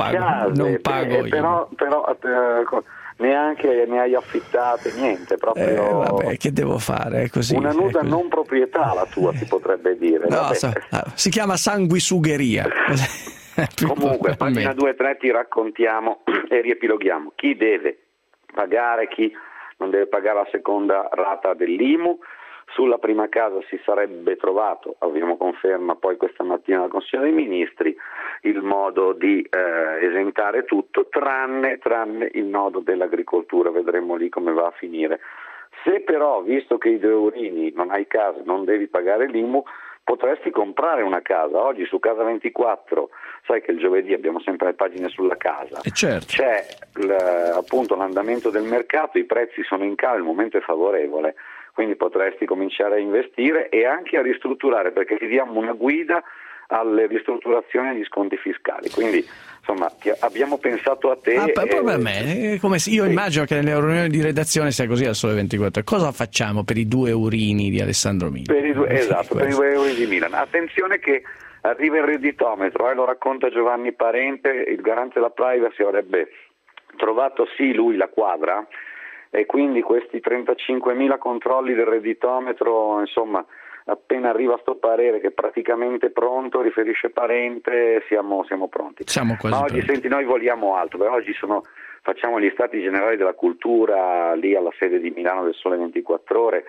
io. Però neanche ne hai affittate, niente, proprio. Vabbè, che devo fare? È così. Una nuda non proprietà la tua, si potrebbe dire. No, si chiama sanguisugheria. Comunque, a pagina 2 e 3 ti raccontiamo e riepiloghiamo chi deve pagare, chi non deve pagare la seconda rata dell'IMU. Sulla prima casa si sarebbe trovato, abbiamo conferma poi questa mattina al Consiglio dei Ministri, il modo di esentare tutto, tranne il nodo dell'agricoltura, vedremo lì come va a finire. Se però, visto che i 2 eurini non hai casa, non devi pagare l'IMU, potresti comprare una casa. Oggi su Casa 24, sai che il giovedì abbiamo sempre le pagine sulla casa, certo. C'è appunto l'andamento del mercato, i prezzi sono in calo, il momento è favorevole, quindi potresti cominciare a investire e anche a ristrutturare, perché ti diamo una guida alle ristrutturazioni e agli sconti fiscali, quindi insomma abbiamo pensato a te. Proprio per me, io immagino che nelle riunioni di redazione sia così al Sole 24. Cosa facciamo per i 2 eurini di Alessandro Milan? Per i 2 euro di Milan. Attenzione che arriva il redditometro, lo racconta Giovanni Parente, il garante della privacy avrebbe trovato lui la quadra, e quindi questi 35.000 controlli del redditometro, insomma, appena arriva sto parere che è praticamente pronto, riferisce Parente, siamo pronti. Siamo quasi ma oggi pronti. Senti, noi voliamo alto, perché oggi facciamo gli stati generali della cultura lì alla sede di Milano del Sole 24 Ore,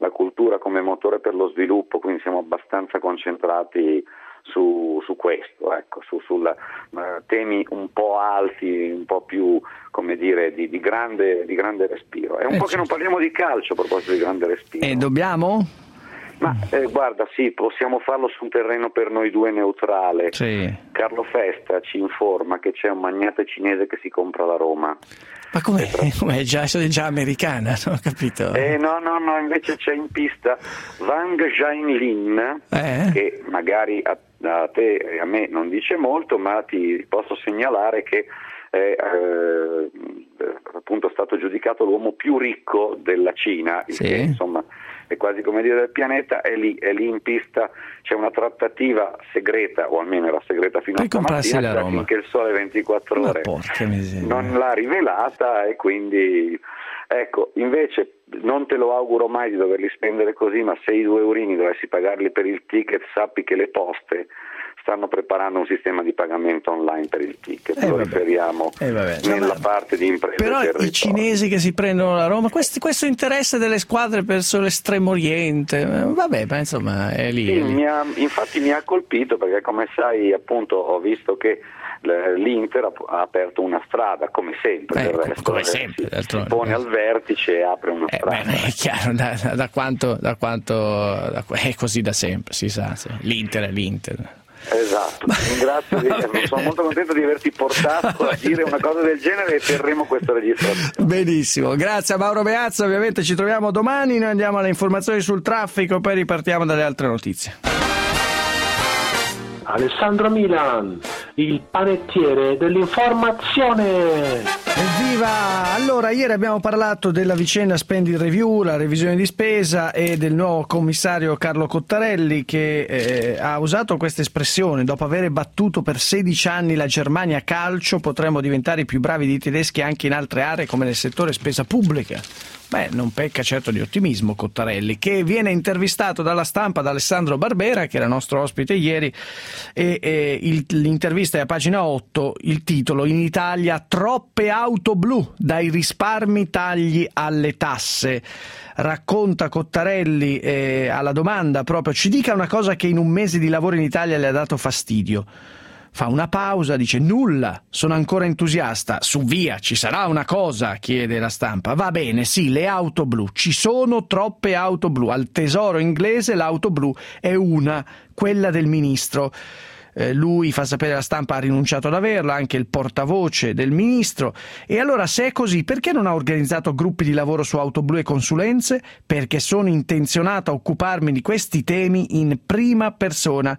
la cultura come motore per lo sviluppo, quindi siamo abbastanza concentrati su questo, ecco, su temi un po' alti, un po' più, come dire, di grande respiro. È un po' che non parliamo di calcio a proposito di grande respiro. E dobbiamo? Ma guarda, sì, possiamo farlo su un terreno per noi due neutrale. Sì. Carlo Festa ci informa che c'è un magnate cinese che si compra la Roma. Ma com'è già americana, non ho capito? No, invece c'è in pista Wang Jianlin, che magari a te e a me non dice molto, ma ti posso segnalare che è appunto stato giudicato l'uomo più ricco della Cina, il che insomma è quasi come dire del pianeta. È lì in pista, c'è una trattativa segreta, o almeno era segreta fino a stamattina, finché il Sole 24 ore non l'ha rivelata, e quindi ecco, invece non te lo auguro mai di doverli spendere così, ma se i 2 eurini dovessi pagarli per il ticket, sappi che le poste stanno preparando un sistema di pagamento online per il ticket, lo riferiamo nella parte di imprese. Però i cinesi che si prendono la Roma, questo interesse delle squadre verso l'estremo oriente, vabbè, ma insomma è lì. Sì, infatti mi ha colpito, perché come sai, appunto, ho visto che l'Inter ha aperto una strada, come sempre, del resto, come sempre, si pone al vertice e apre una strada. È chiaro, da quanto è così da sempre, si sa, l'Inter è l'Inter. Esatto, ringrazio, sono molto contento di averti portato a dire una cosa del genere, e terremo questa registrazione. Benissimo, grazie a Mauro Beazza, ovviamente ci troviamo domani, noi andiamo alle informazioni sul traffico, poi ripartiamo dalle altre notizie. Alessandro Milan, il panettiere dell'informazione. Evviva! Allora, ieri abbiamo parlato della vicenda Spending Review, la revisione di spesa, e del nuovo commissario Carlo Cottarelli, che ha usato questa espressione: dopo aver battuto per 16 anni la Germania a calcio, potremmo diventare i più bravi dei tedeschi anche in altre aree come nel settore spesa pubblica. Beh, non pecca certo di ottimismo Cottarelli, che viene intervistato dalla Stampa da Alessandro Barbera, che era nostro ospite ieri, e l'intervista è a pagina 8, il titolo: in Italia troppe auto blu, dai risparmi tagli alle tasse. Racconta Cottarelli alla domanda proprio: ci dica una cosa che in un mese di lavoro in Italia le ha dato fastidio. Fa una pausa, dice: nulla, sono ancora entusiasta. Su via, ci sarà una cosa? Chiede la Stampa. Va bene, sì, le auto blu, ci sono troppe auto blu. Al Tesoro inglese l'auto blu è una, quella del ministro. Lui, fa sapere alla Stampa, ha rinunciato ad averla, anche il portavoce del ministro. E allora, se è così, perché non ha organizzato gruppi di lavoro su auto blu e consulenze? Perché sono intenzionato a occuparmi di questi temi in prima persona.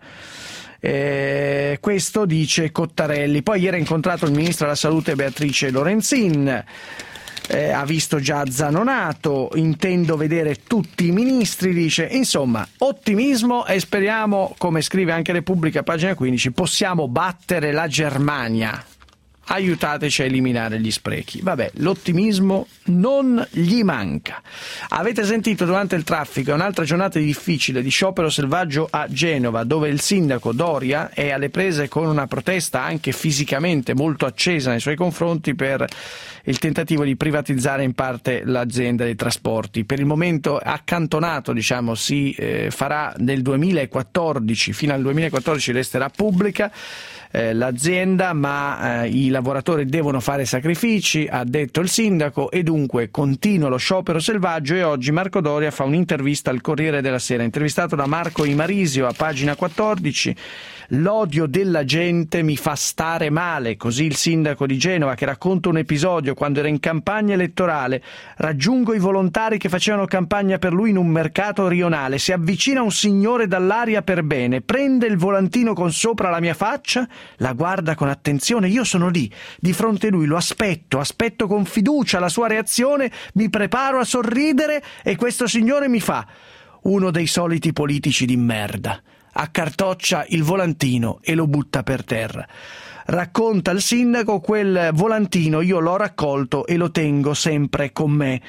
Questo dice Cottarelli. Poi ieri ha incontrato il ministro della Salute Beatrice Lorenzin, ha visto già Zanonato, intendo vedere tutti i ministri, dice. Insomma, ottimismo, e speriamo, come scrive anche Repubblica, pagina 15, possiamo battere la Germania. Aiutateci a eliminare gli sprechi. Vabbè, l'ottimismo non gli manca. Avete sentito durante il traffico, è un'altra giornata difficile di sciopero selvaggio a Genova, dove il sindaco Doria è alle prese con una protesta anche fisicamente molto accesa nei suoi confronti per il tentativo di privatizzare in parte l'azienda dei trasporti. Per il momento accantonato, diciamo, si farà nel 2014, fino al 2014 resterà pubblica l'azienda, ma i lavoratori devono fare sacrifici, ha detto il sindaco, e dunque continua lo sciopero selvaggio. E oggi Marco Doria fa un'intervista al Corriere della Sera, intervistato da Marco Imarisio a pagina 14. L'odio della gente mi fa stare male, così il sindaco di Genova, che racconta un episodio quando era in campagna elettorale. Raggiungo i volontari che facevano campagna per lui in un mercato rionale, si avvicina un signore dall'aria per bene, prende il volantino con sopra la mia faccia, la guarda con attenzione, io sono lì di fronte a lui, lo aspetto con fiducia la sua reazione, mi preparo a sorridere e questo signore mi fa: uno dei soliti politici di merda. Accartoccia il volantino e lo butta per terra. Racconta il sindaco: quel volantino io l'ho raccolto e lo tengo sempre con me,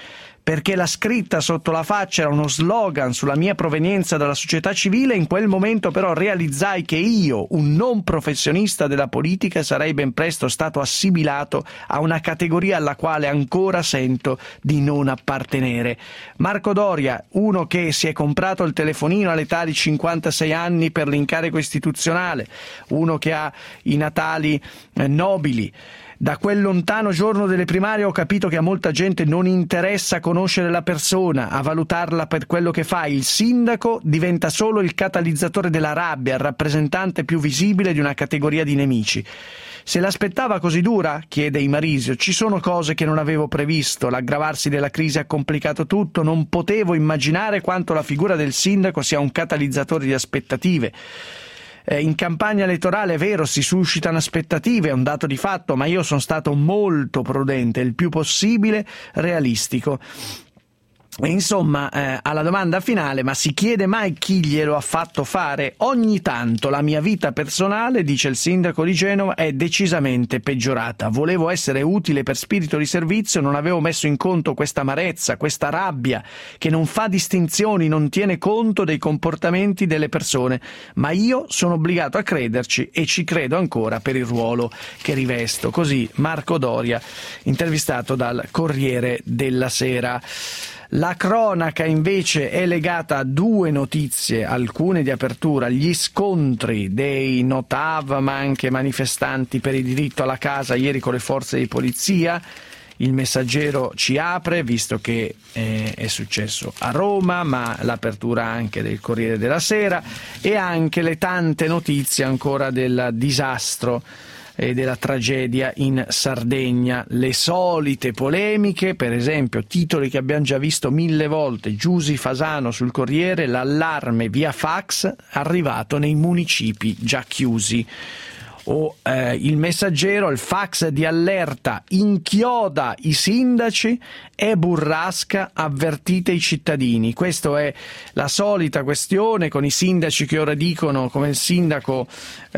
perché la scritta sotto la faccia era uno slogan sulla mia provenienza dalla società civile. In quel momento però realizzai che io, un non professionista della politica, sarei ben presto stato assimilato a una categoria alla quale ancora sento di non appartenere. Marco Doria, uno che si è comprato il telefonino all'età di 56 anni per l'incarico istituzionale, uno che ha i natali nobili. Da quel lontano giorno delle primarie ho capito che a molta gente non interessa conoscere la persona, a valutarla per quello che fa. Il sindaco diventa solo il catalizzatore della rabbia, il rappresentante più visibile di una categoria di nemici. Se l'aspettava così dura? Chiede Imarisio. Ci sono cose che non avevo previsto, l'aggravarsi della crisi ha complicato tutto, non potevo immaginare quanto la figura del sindaco sia un catalizzatore di aspettative. In campagna elettorale è vero, si suscitano aspettative, è un dato di fatto, ma io sono stato molto prudente, il più possibile realistico. Insomma, alla domanda finale, ma si chiede mai chi glielo ha fatto fare? Ogni tanto la mia vita personale, dice il sindaco di Genova, è decisamente peggiorata. Volevo essere utile per spirito di servizio, non avevo messo in conto questa amarezza, questa rabbia, che non fa distinzioni, non tiene conto dei comportamenti delle persone, ma io sono obbligato a crederci e ci credo ancora per il ruolo che rivesto. Così Marco Doria, intervistato dal Corriere della Sera. La cronaca invece è legata a due notizie, alcune di apertura: gli scontri dei Notav ma anche manifestanti per il diritto alla casa ieri con le forze di polizia. Il Messaggero ci apre, visto che è successo a Roma, ma l'apertura anche del Corriere della Sera e anche le tante notizie ancora del disastro e della tragedia in Sardegna, le solite polemiche, per esempio titoli che abbiamo già visto 1000 volte, Giusy Fasano sul Corriere, l'allarme via fax arrivato nei municipi già chiusi. O il Messaggero, il fax di allerta inchioda i sindaci, è burrasca, avvertite i cittadini. Questa è la solita questione con i sindaci che ora dicono, come il sindaco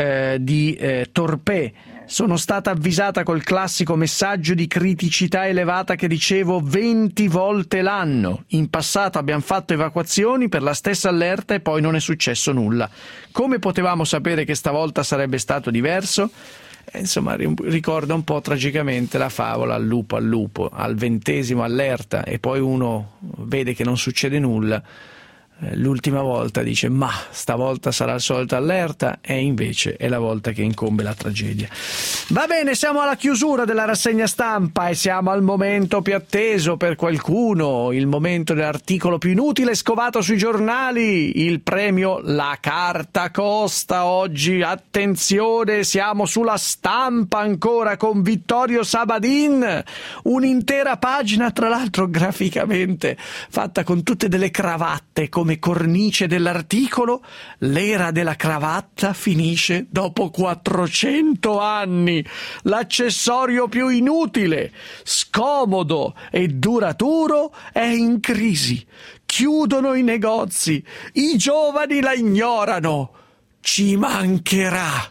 di Torpè: sono stata avvisata col classico messaggio di criticità elevata che ricevo 20 volte l'anno. In passato abbiamo fatto evacuazioni per la stessa allerta e poi non è successo nulla. Come potevamo sapere che stavolta sarebbe stato diverso? Insomma, ricorda un po' tragicamente la favola al lupo, al 20° allerta e poi uno vede che non succede nulla. L'ultima volta dice ma stavolta sarà il solito allerta, e invece è la volta che incombe la tragedia. Va bene, siamo alla chiusura della rassegna stampa e siamo al momento più atteso per qualcuno, il momento dell'articolo più inutile scovato sui giornali, il premio La Carta Costa. Oggi attenzione, siamo sulla Stampa ancora con Vittorio Sabadin, un'intera pagina tra l'altro graficamente fatta con tutte delle cravatte come cornice dell'articolo. L'era della cravatta finisce dopo 400 anni. L'accessorio più inutile, scomodo e duraturo è in crisi. Chiudono i negozi, i giovani la ignorano. Ci mancherà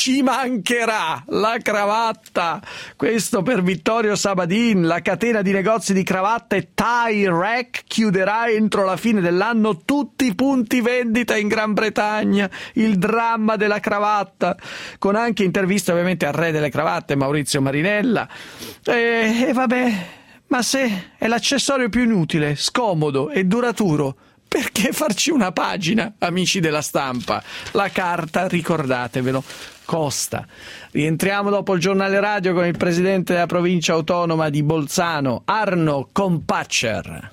la cravatta. Questo per Vittorio Sabadin. La catena di negozi di cravatte Tie Rack chiuderà entro la fine dell'anno tutti i punti vendita in Gran Bretagna. Il dramma della cravatta, con anche interviste ovviamente al re delle cravatte, Maurizio Marinella. E vabbè, ma se è l'accessorio più inutile, scomodo e duraturo, perché farci una pagina, amici della Stampa? La carta, ricordatevelo, costa. Rientriamo dopo il giornale radio con il presidente della provincia autonoma di Bolzano, Arno Kompaczer.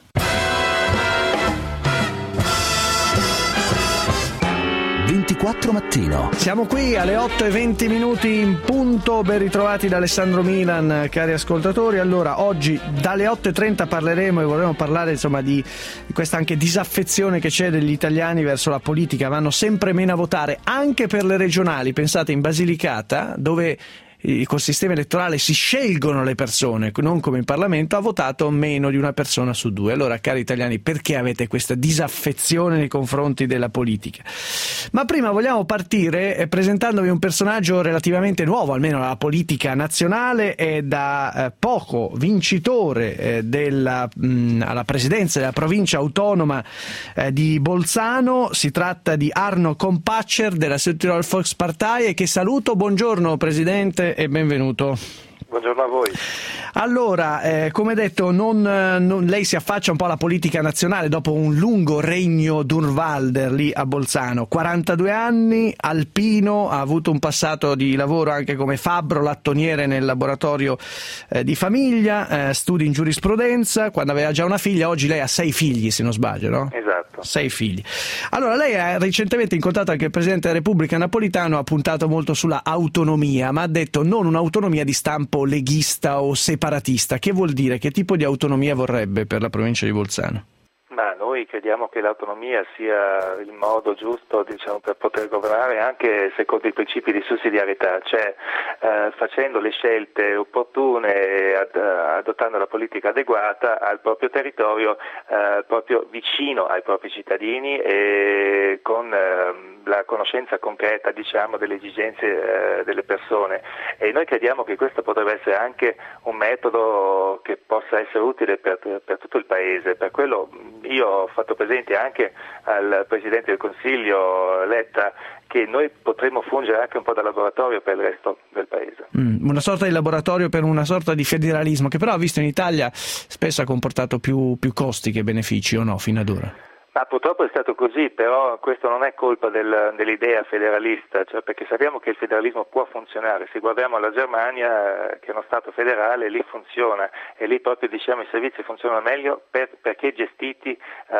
24 mattino. Siamo qui alle 8:20 in punto, ben ritrovati da Alessandro Milan, cari ascoltatori. Allora, oggi dalle 8:30 parleremo e vorremmo parlare insomma di questa anche disaffezione che c'è degli italiani verso la politica, vanno sempre meno a votare, anche per le regionali. Pensate, in Basilicata, dove col sistema elettorale si scelgono le persone, non come in Parlamento, ha votato meno di una persona su 2. Allora, cari italiani, perché avete questa disaffezione nei confronti della politica? Ma prima vogliamo partire presentandovi un personaggio relativamente nuovo, almeno alla politica nazionale, e da poco vincitore alla presidenza della provincia autonoma di Bolzano. Si tratta di Arno Kompatscher della Südtirol Volkspartei, che saluto. Buongiorno Presidente e benvenuto. Buongiorno a voi. Allora, come detto, lei si affaccia un po' alla politica nazionale dopo un lungo regno Durnwalder lì a Bolzano. 42 anni, alpino, ha avuto un passato di lavoro anche come fabbro, lattoniere nel laboratorio di famiglia, studi in giurisprudenza, quando aveva già una figlia. Oggi lei ha 6 figli, se non sbaglio, no? Esatto. 6 figli. Allora, lei ha recentemente incontrato anche il Presidente della Repubblica Napolitano, ha puntato molto sulla autonomia, ma ha detto non un'autonomia di stampo leghista o separatista. Che vuol dire? Che tipo di autonomia vorrebbe per la provincia di Bolzano? Ma noi crediamo che l'autonomia sia il modo giusto, per poter governare anche secondo i principi di sussidiarietà, cioè facendo le scelte opportune e adottando la politica adeguata al proprio territorio, proprio vicino ai propri cittadini e con la conoscenza concreta, delle esigenze delle persone. E noi crediamo che questo potrebbe essere anche un metodo che possa essere utile per tutto il Paese. Per quello io ho fatto presente anche al Presidente del Consiglio Letta che noi potremmo fungere anche un po' da laboratorio per il resto del Paese. Una sorta di laboratorio per una sorta di federalismo, che però ha visto in Italia spesso ha comportato più costi che benefici, o no, fino ad ora? Ma purtroppo è stato così, però questo non è colpa dell'idea federalista, cioè perché sappiamo che il federalismo può funzionare. Se guardiamo alla Germania, che è uno Stato federale, lì funziona e lì proprio i servizi funzionano meglio perché gestiti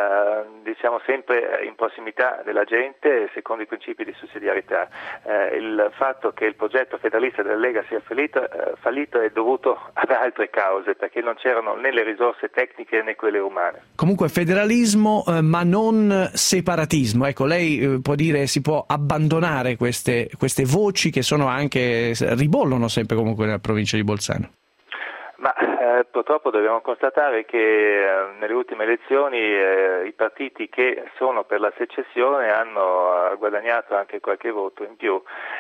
sempre in prossimità della gente secondo i principi di sussidiarietà. Il fatto che il progetto federalista della Lega sia fallito è dovuto ad altre cause, perché non c'erano né le risorse tecniche né quelle umane. Comunque federalismo, ma non separatismo. Ecco, lei può dire si può abbandonare queste voci che sono anche ribollono sempre comunque nella provincia di Bolzano? Ma purtroppo dobbiamo constatare che nelle ultime elezioni i partiti che sono per la secessione hanno guadagnato anche qualche voto in più.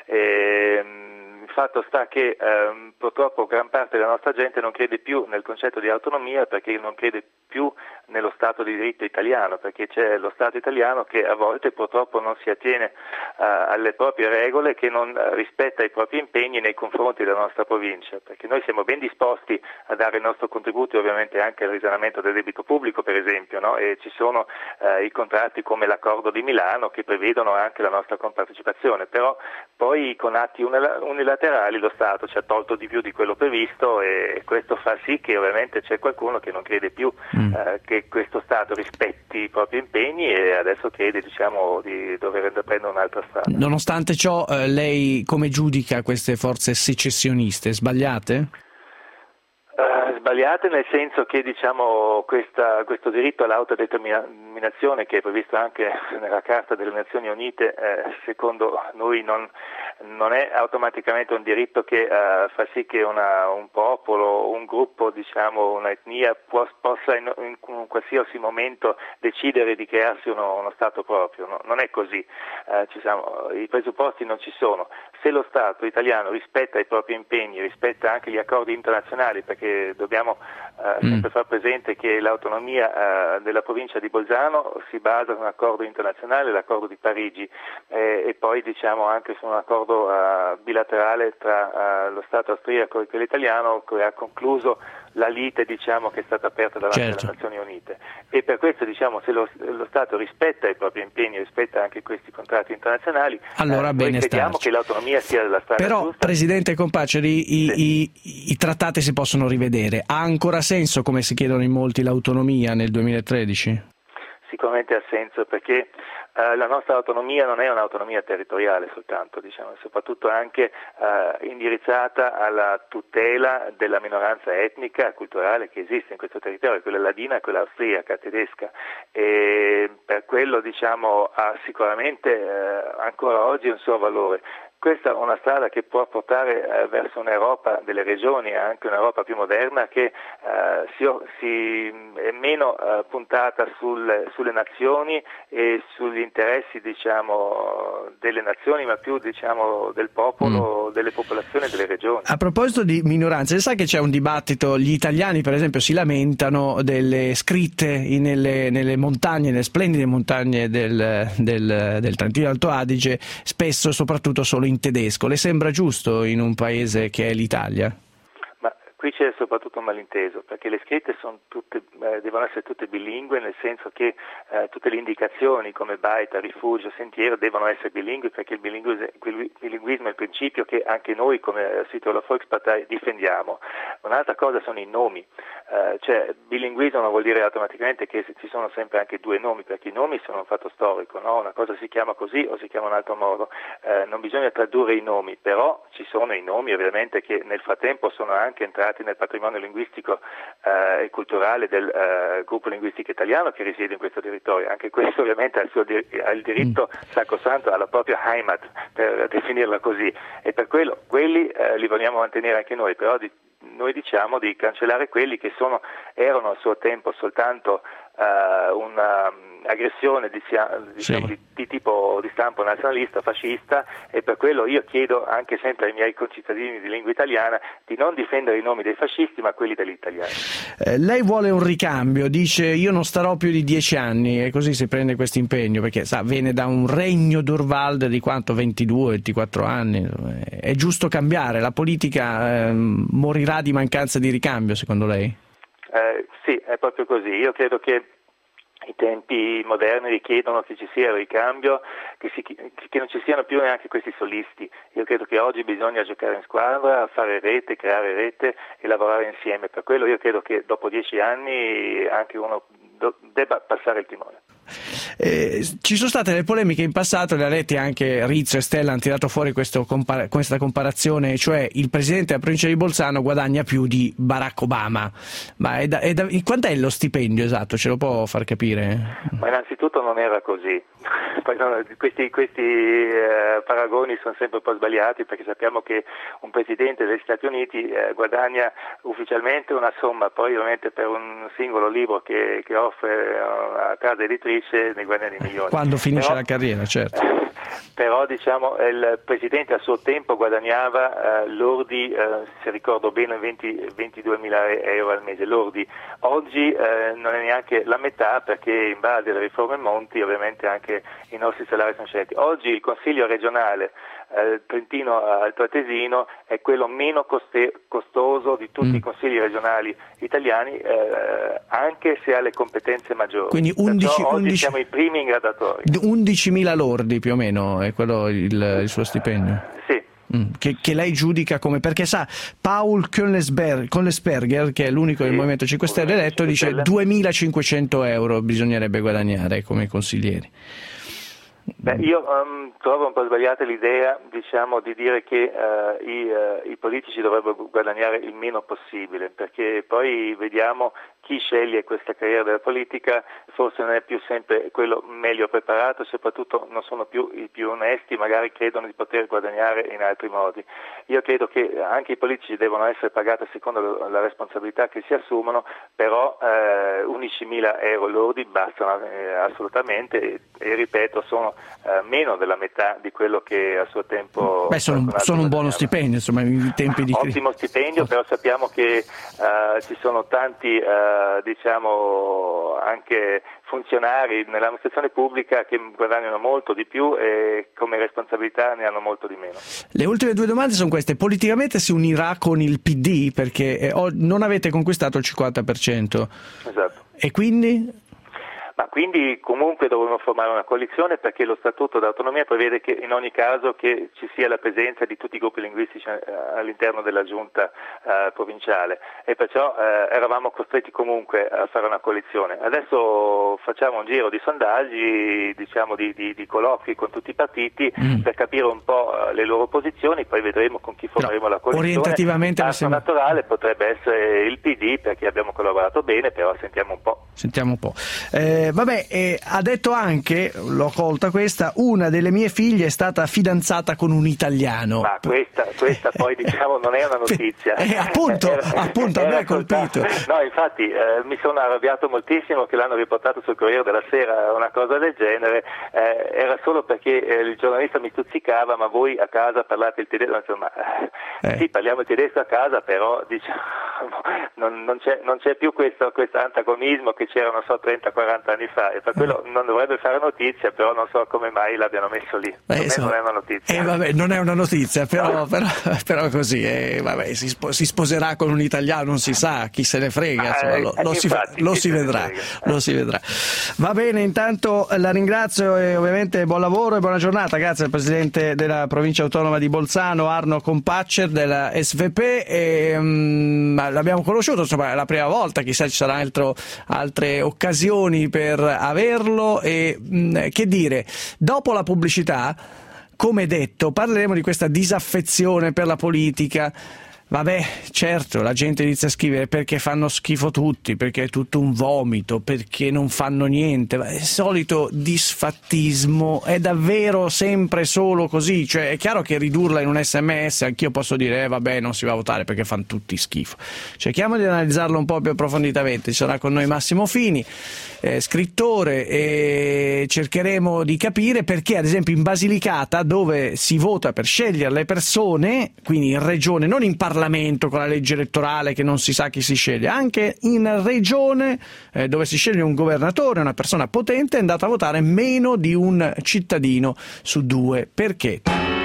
Il fatto sta che purtroppo gran parte della nostra gente non crede più nel concetto di autonomia, perché non crede più nello Stato di diritto italiano, perché c'è lo Stato italiano che a volte purtroppo non si attiene alle proprie regole, che non rispetta i propri impegni nei confronti della nostra provincia, perché noi siamo ben disposti a dare il nostro contributo ovviamente anche al risanamento del debito pubblico, per esempio, no? E ci sono i contratti come l'accordo di Milano che prevedono anche la nostra compartecipazione, però poi con atti unilaterali lo Stato ci ha tolto di più di quello previsto, e questo fa sì che ovviamente c'è qualcuno che non crede più che questo Stato rispetti i propri impegni, e adesso crede di dover prendere un'altra strada. Nonostante ciò, lei come giudica queste forze secessioniste? Sbagliate? Sbagliate nel senso che questo diritto all'autodeterminazione, che è previsto anche nella Carta delle Nazioni Unite, secondo noi non è automaticamente un diritto che fa sì che un popolo, un gruppo, un'etnia possa in un qualsiasi momento decidere di crearsi uno Stato proprio. No? Non è così, i presupposti non ci sono. Se lo Stato italiano rispetta i propri impegni, rispetta anche gli accordi internazionali, perché dobbiamo sempre far presente che l'autonomia della provincia di Bolzano si basa su un accordo internazionale, l'accordo di Parigi, e poi anche su un accordo bilaterale tra lo Stato austriaco e quello italiano, che ha concluso la lite che è stata aperta davanti alle Nazioni Unite. E per questo se lo Stato rispetta i propri impegni, rispetta anche questi contratti internazionali, allora noi crediamo che l'autonomia sia la strada giusta. Però, Presidente Kompatscher, i trattati si possono rivedere. Ha ancora senso, come si chiedono in molti, l'autonomia nel 2013? Sicuramente ha senso, perché la nostra autonomia non è un'autonomia territoriale soltanto, è soprattutto anche indirizzata alla tutela della minoranza etnica e culturale che esiste in questo territorio, quella ladina e quella austriaca, tedesca, e per quello ha sicuramente ancora oggi un suo valore. questa è una strada che può portare verso un'Europa delle regioni, anche un'Europa più moderna, che è meno puntata sulle nazioni e sugli interessi, diciamo, delle nazioni, ma più, diciamo, del popolo, delle popolazioni e delle regioni. A proposito di minoranze, sa che c'è un dibattito, gli italiani per esempio si lamentano delle scritte nelle montagne, nelle splendide montagne del Trentino Alto Adige, spesso soprattutto solo in tedesco. Le sembra giusto in un paese che è l'Italia? Qui c'è soprattutto un malinteso, perché le scritte devono essere tutte bilingue, nel senso che tutte le indicazioni come baita, rifugio, sentiero devono essere bilingui, perché il bilinguismo è il principio che anche noi come Südtiroler Volkspartei difendiamo. Un'altra cosa sono i nomi, cioè bilinguismo non vuol dire automaticamente che ci sono sempre anche due nomi, perché i nomi sono un fatto storico, no? Una cosa si chiama così o si chiama in un altro modo, non bisogna tradurre i nomi, però ci sono i nomi ovviamente che nel frattempo sono anche entrati nel patrimonio linguistico e culturale del gruppo linguistico italiano che risiede in questo territorio. Anche questo ovviamente ha il diritto sacrosanto alla propria Heimat, per definirla così, e per quelli li vogliamo mantenere anche noi, però noi diciamo di cancellare quelli che erano al suo tempo soltanto un'aggressione diciamo di tipo di stampo nazionalista, fascista, e per quello io chiedo anche sempre ai miei concittadini di lingua italiana di non difendere i nomi dei fascisti ma quelli degli italiani. Lei vuole un ricambio, dice io non starò più di 10 anni e così si prende questo impegno, perché viene da un regno d'Urwald di quanto 22-24 anni, è giusto cambiare, la politica morirà di mancanza di ricambio secondo lei? Sì, è proprio così. Io credo che i tempi moderni richiedono che ci sia il ricambio, che non ci siano più neanche questi solisti. Io credo che oggi bisogna giocare in squadra, fare rete, creare rete e lavorare insieme. Per quello io credo che dopo 10 anni anche uno debba passare il timone. Ci sono state le polemiche in passato, le ha lette anche Rizzo e Stella hanno tirato fuori questa comparazione, cioè il presidente della provincia di Bolzano guadagna più di Barack Obama, ma quant'è lo stipendio esatto, ce lo può far capire? Ma innanzitutto non era così. Poi questi paragoni sono sempre un po' sbagliati, perché sappiamo che un presidente degli Stati Uniti guadagna ufficialmente una somma, poi ovviamente per un singolo libro che offre a casa editrice ne guadagna di milioni. Quando finisce la carriera, certo. Però diciamo il presidente a suo tempo guadagnava lordi, se ricordo bene, 22.000 euro al mese lordi. Oggi non è neanche la metà, perché in base alle riforme Monti ovviamente anche i nostri salari sono scelti. Oggi il Consiglio regionale Trentino Altoatesino è quello meno costoso di tutti i consigli regionali italiani, anche se ha le competenze maggiori. Quindi 11 siamo i primi in graduatoria. 11.000 lordi più o meno è quello il suo stipendio? Sì. Che lei giudica come, perché sa, Paul Kollesberger, che è l'unico del Movimento 5 Stelle eletto, dice 2.500 euro bisognerebbe guadagnare come consiglieri. Beh, io trovo un po' sbagliata l'idea, diciamo, di dire che i politici dovrebbero guadagnare il meno possibile, perché poi vediamo chi sceglie questa carriera della politica forse non è più sempre quello meglio preparato, soprattutto non sono più i più onesti, magari credono di poter guadagnare in altri modi. Io credo che anche i politici devono essere pagati secondo la responsabilità che si assumono, però 11.000 euro lordi bastano assolutamente e ripeto sono meno della metà di quello che a suo tempo... Beh, sono un buono stipendio, insomma, in tempi di crisi. Ottimo stipendio, però sappiamo che ci sono tanti diciamo anche funzionari nell'amministrazione pubblica che guadagnano molto di più e come responsabilità ne hanno molto di meno. Le ultime due domande sono queste: politicamente si unirà con il PD perché non avete conquistato il 50%? Esatto. E quindi? Ma quindi comunque dovremmo formare una coalizione, perché lo Statuto d'autonomia prevede che in ogni caso che ci sia la presenza di tutti i gruppi linguistici all'interno della giunta provinciale, e perciò eravamo costretti comunque a fare una coalizione. Adesso facciamo un giro di sondaggi, diciamo di colloqui con tutti i partiti per capire un po' le loro posizioni, poi vedremo con chi formeremo la coalizione. Orientativamente naturale potrebbe essere il PD, perché abbiamo collaborato bene, però sentiamo un po'. Ha detto anche, l'ho colta questa, una delle mie figlie è stata fidanzata con un italiano. Ma questa poi diciamo non è una notizia. Appunto, a me ha colpito. No, infatti mi sono arrabbiato moltissimo che l'hanno riportato sul Corriere della Sera, una cosa del genere. Era solo perché il giornalista mi stuzzicava, ma voi a casa parlate il tedesco? Insomma, sì, parliamo il tedesco a casa, però diciamo non c'è più questo antagonismo che c'era, 30-40 anni fa, e per quello non dovrebbe fare notizia, però non so come mai l'abbiano messo lì. Non è una notizia. Non è una notizia, però così, si sposerà con un italiano, non si sa, chi se ne frega, lo si vedrà. Va bene, intanto la ringrazio e ovviamente buon lavoro e buona giornata. Grazie al Presidente della Provincia Autonoma di Bolzano, Arno Compaccer della SVP, l'abbiamo conosciuto, insomma è la prima volta, chissà ci saranno altre occasioni per averlo. E che dire, dopo la pubblicità, come detto, parleremo di questa disaffezione per la politica. Vabbè, certo, la gente inizia a scrivere perché fanno schifo tutti, perché è tutto un vomito, perché non fanno niente. Il solito disfattismo, è davvero sempre solo così? Cioè è chiaro che ridurla in un SMS, anch'io posso dire vabbè, non si va a votare perché fanno tutti schifo. Cerchiamo di analizzarlo un po' più approfonditamente. Ci sarà con noi Massimo Fini, scrittore, e cercheremo di capire perché ad esempio in Basilicata, dove si vota per scegliere le persone, quindi in regione, non in Parlamento con la legge elettorale che non si sa chi si sceglie, anche in regione dove si sceglie un governatore, una persona potente, è andata a votare meno di un cittadino su 2. Perché?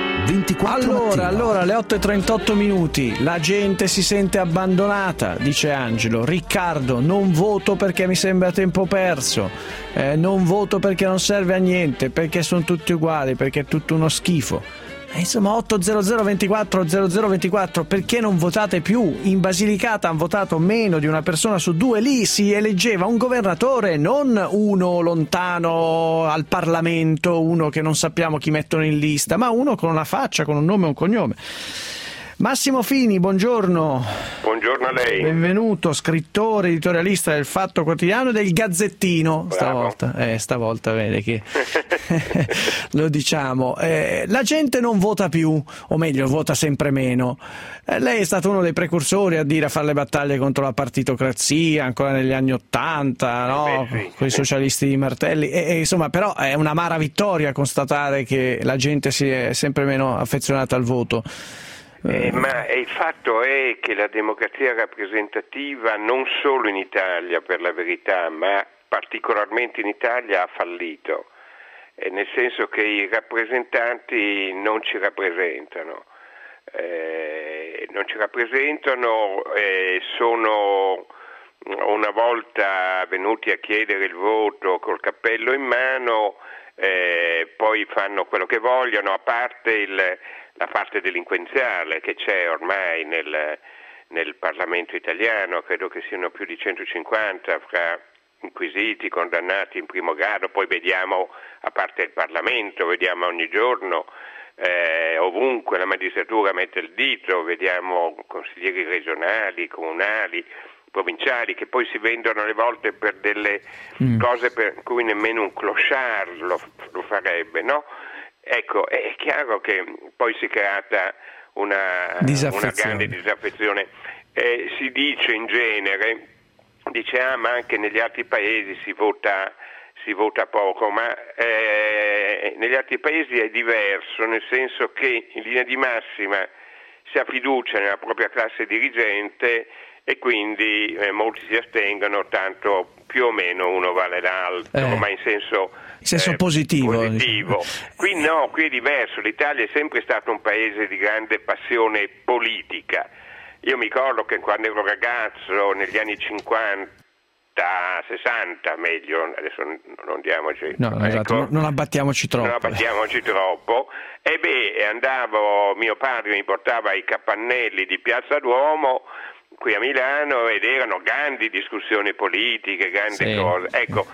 24 allora alle 8:38 minuti la gente si sente abbandonata, dice Angelo. Riccardo: non voto perché mi sembra tempo perso, non voto perché non serve a niente, perché sono tutti uguali, perché è tutto uno schifo. Insomma, 800 24 0024, perché non votate più? In Basilicata hanno votato meno di una persona su 2, lì si eleggeva un governatore, non uno lontano al Parlamento, uno che non sappiamo chi mettono in lista, ma uno con una faccia, con un nome e un cognome. Massimo Fini, buongiorno. Buongiorno a lei. Benvenuto, scrittore, editorialista del Fatto Quotidiano e del Gazzettino. Stavolta vede che lo diciamo. La gente non vota più, o meglio, vota sempre meno. Lei è stato uno dei precursori a fare le battaglie contro la partitocrazia, ancora negli anni '80, no? Sì. Con i socialisti di Martelli. Insomma, però è un'amara vittoria constatare che la gente si è sempre meno affezionata al voto. Ma il fatto è che la democrazia rappresentativa non solo in Italia, per la verità, ma particolarmente in Italia ha fallito, nel senso che i rappresentanti non ci rappresentano, sono una volta venuti a chiedere il voto col cappello in mano, poi fanno quello che vogliono, a parte la parte delinquenziale che c'è ormai nel Parlamento italiano. Credo che siano più di 150 fra inquisiti, condannati in primo grado, poi vediamo, a parte il Parlamento, vediamo ogni giorno ovunque la magistratura mette il dito, vediamo consiglieri regionali, comunali, provinciali che poi si vendono alle volte per delle cose per cui nemmeno un clochard lo farebbe, no? Ecco, è chiaro che poi si è creata una grande disaffezione. Si dice in genere, ma anche negli altri paesi si vota poco, ma negli altri paesi è diverso, nel senso che in linea di massima si ha fiducia nella propria classe dirigente e quindi molti si astengono, tanto più o meno uno vale l'altro, ma in senso positivo. Qui no, qui è diverso. L'Italia è sempre stato un paese di grande passione politica. Io mi ricordo che quando ero ragazzo, negli anni 50, 60 meglio, adesso non andiamoci. No, esatto, non abbattiamoci troppo. Andavo, mio padre mi portava ai capannelli di Piazza Duomo qui a Milano ed erano grandi discussioni politiche, grandi cose. Ecco,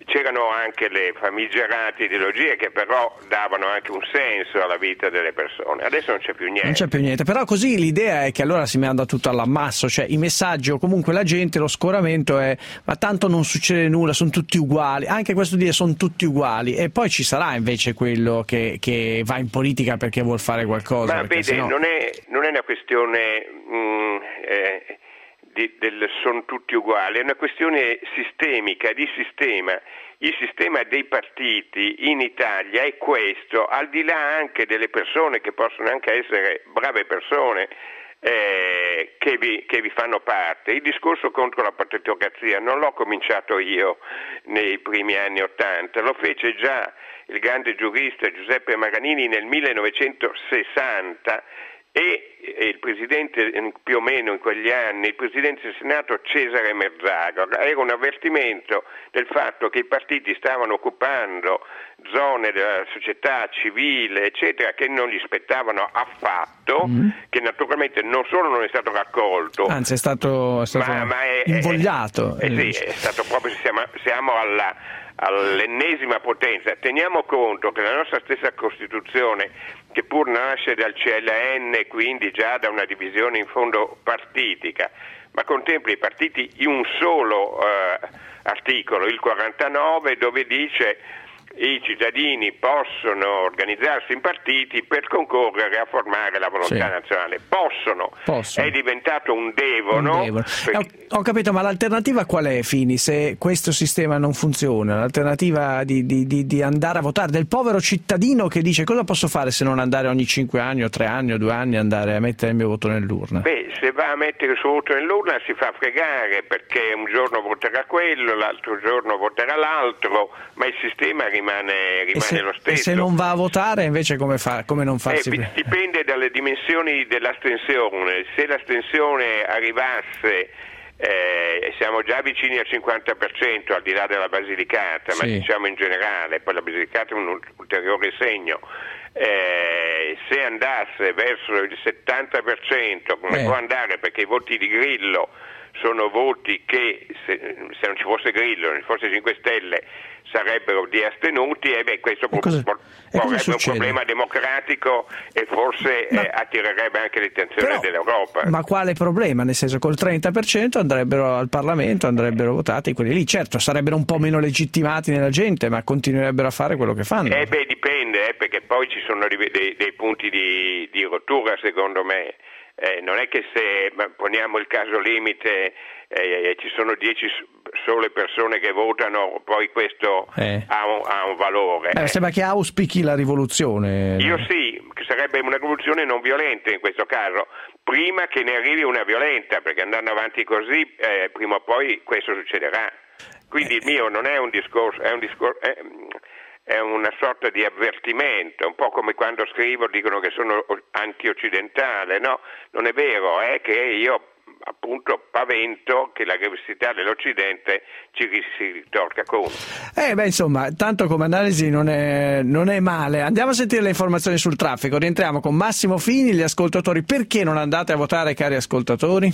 c'erano anche le famigerate ideologie che però davano anche un senso alla vita delle persone. Adesso non c'è più niente. Non c'è più niente, però così l'idea è che allora si manda tutto all'ammasso, cioè i messaggi o comunque la gente, lo scoramento è ma tanto non succede nulla, sono tutti uguali, anche questo dire sono tutti uguali, e poi ci sarà invece quello che va in politica perché vuol fare qualcosa. Ma vede, sennò... non è una questione sono tutti uguali, è una questione sistemica, di sistema. Il sistema dei partiti in Italia è questo, al di là anche delle persone che possono anche essere brave persone che vi fanno parte. Il discorso contro la partitocrazia non l'ho cominciato io nei primi anni '80, lo fece già il grande giurista Giuseppe Maranini nel 1960 e il presidente, più o meno in quegli anni, il presidente del Senato Cesare Merzagora. Era un avvertimento del fatto che i partiti stavano occupando zone della società civile, eccetera, che non gli spettavano affatto, che naturalmente non solo non è stato raccolto, anzi è stato invogliato. Sì, è stato proprio, siamo all'ennesima potenza. Teniamo conto che la nostra stessa Costituzione, che pur nasce dal CLN, quindi già da una divisione in fondo partitica, ma contempla i partiti in un solo articolo, il 49, dove dice i cittadini possono organizzarsi in partiti per concorrere a formare la volontà nazionale. Possono. È diventato un devono. Ho capito, ma l'alternativa qual è, Fini, se questo sistema non funziona? L'alternativa di andare a votare, del povero cittadino che dice cosa posso fare se non andare ogni 5 anni o 3 anni o 2 anni andare a mettere il mio voto nell'urna? Beh, se va a mettere il suo voto nell'urna si fa fregare, perché un giorno voterà quello, l'altro giorno voterà l'altro, ma il sistema rimane lo stesso. E se non va a votare invece come non farsi? Dipende dalle dimensioni dell'astensione. Se l'astensione arrivasse, siamo già vicini al 50% al di là della Basilicata, ma diciamo in generale, poi la Basilicata è un ulteriore segno. Se andasse verso il 70%, come può andare, perché i voti di Grillo sono voti che se non ci fosse Grillo, non ci fosse 5 Stelle, sarebbero di astenuti, e questo porrebbe un problema democratico e forse attirerebbe anche l'attenzione dell'Europa. Ma quale problema? Nel senso, col 30% andrebbero al Parlamento, andrebbero votati quelli lì. Certo, sarebbero un po' meno legittimati nella gente, ma continuerebbero a fare quello che fanno. Dipende, perché poi ci sono dei punti di rottura, secondo me. Non è che se poniamo il caso limite ci sono 10 sole persone che votano, poi questo ha un valore. Sembra che auspichi la rivoluzione. Io sì, che sarebbe una rivoluzione non violenta in questo caso, prima che ne arrivi una violenta, perché andando avanti così prima o poi questo succederà. Quindi il mio non è un discorso, è una sorta di avvertimento, un po' come quando scrivo dicono che sono anti-occidentale. No, non è vero, è che io appunto pavento che l'aggressività dell'Occidente ci si ritorca contro. Insomma, tanto come analisi non è male. Andiamo a sentire le informazioni sul traffico. Rientriamo con Massimo Fini, gli ascoltatori. Perché non andate a votare, cari ascoltatori?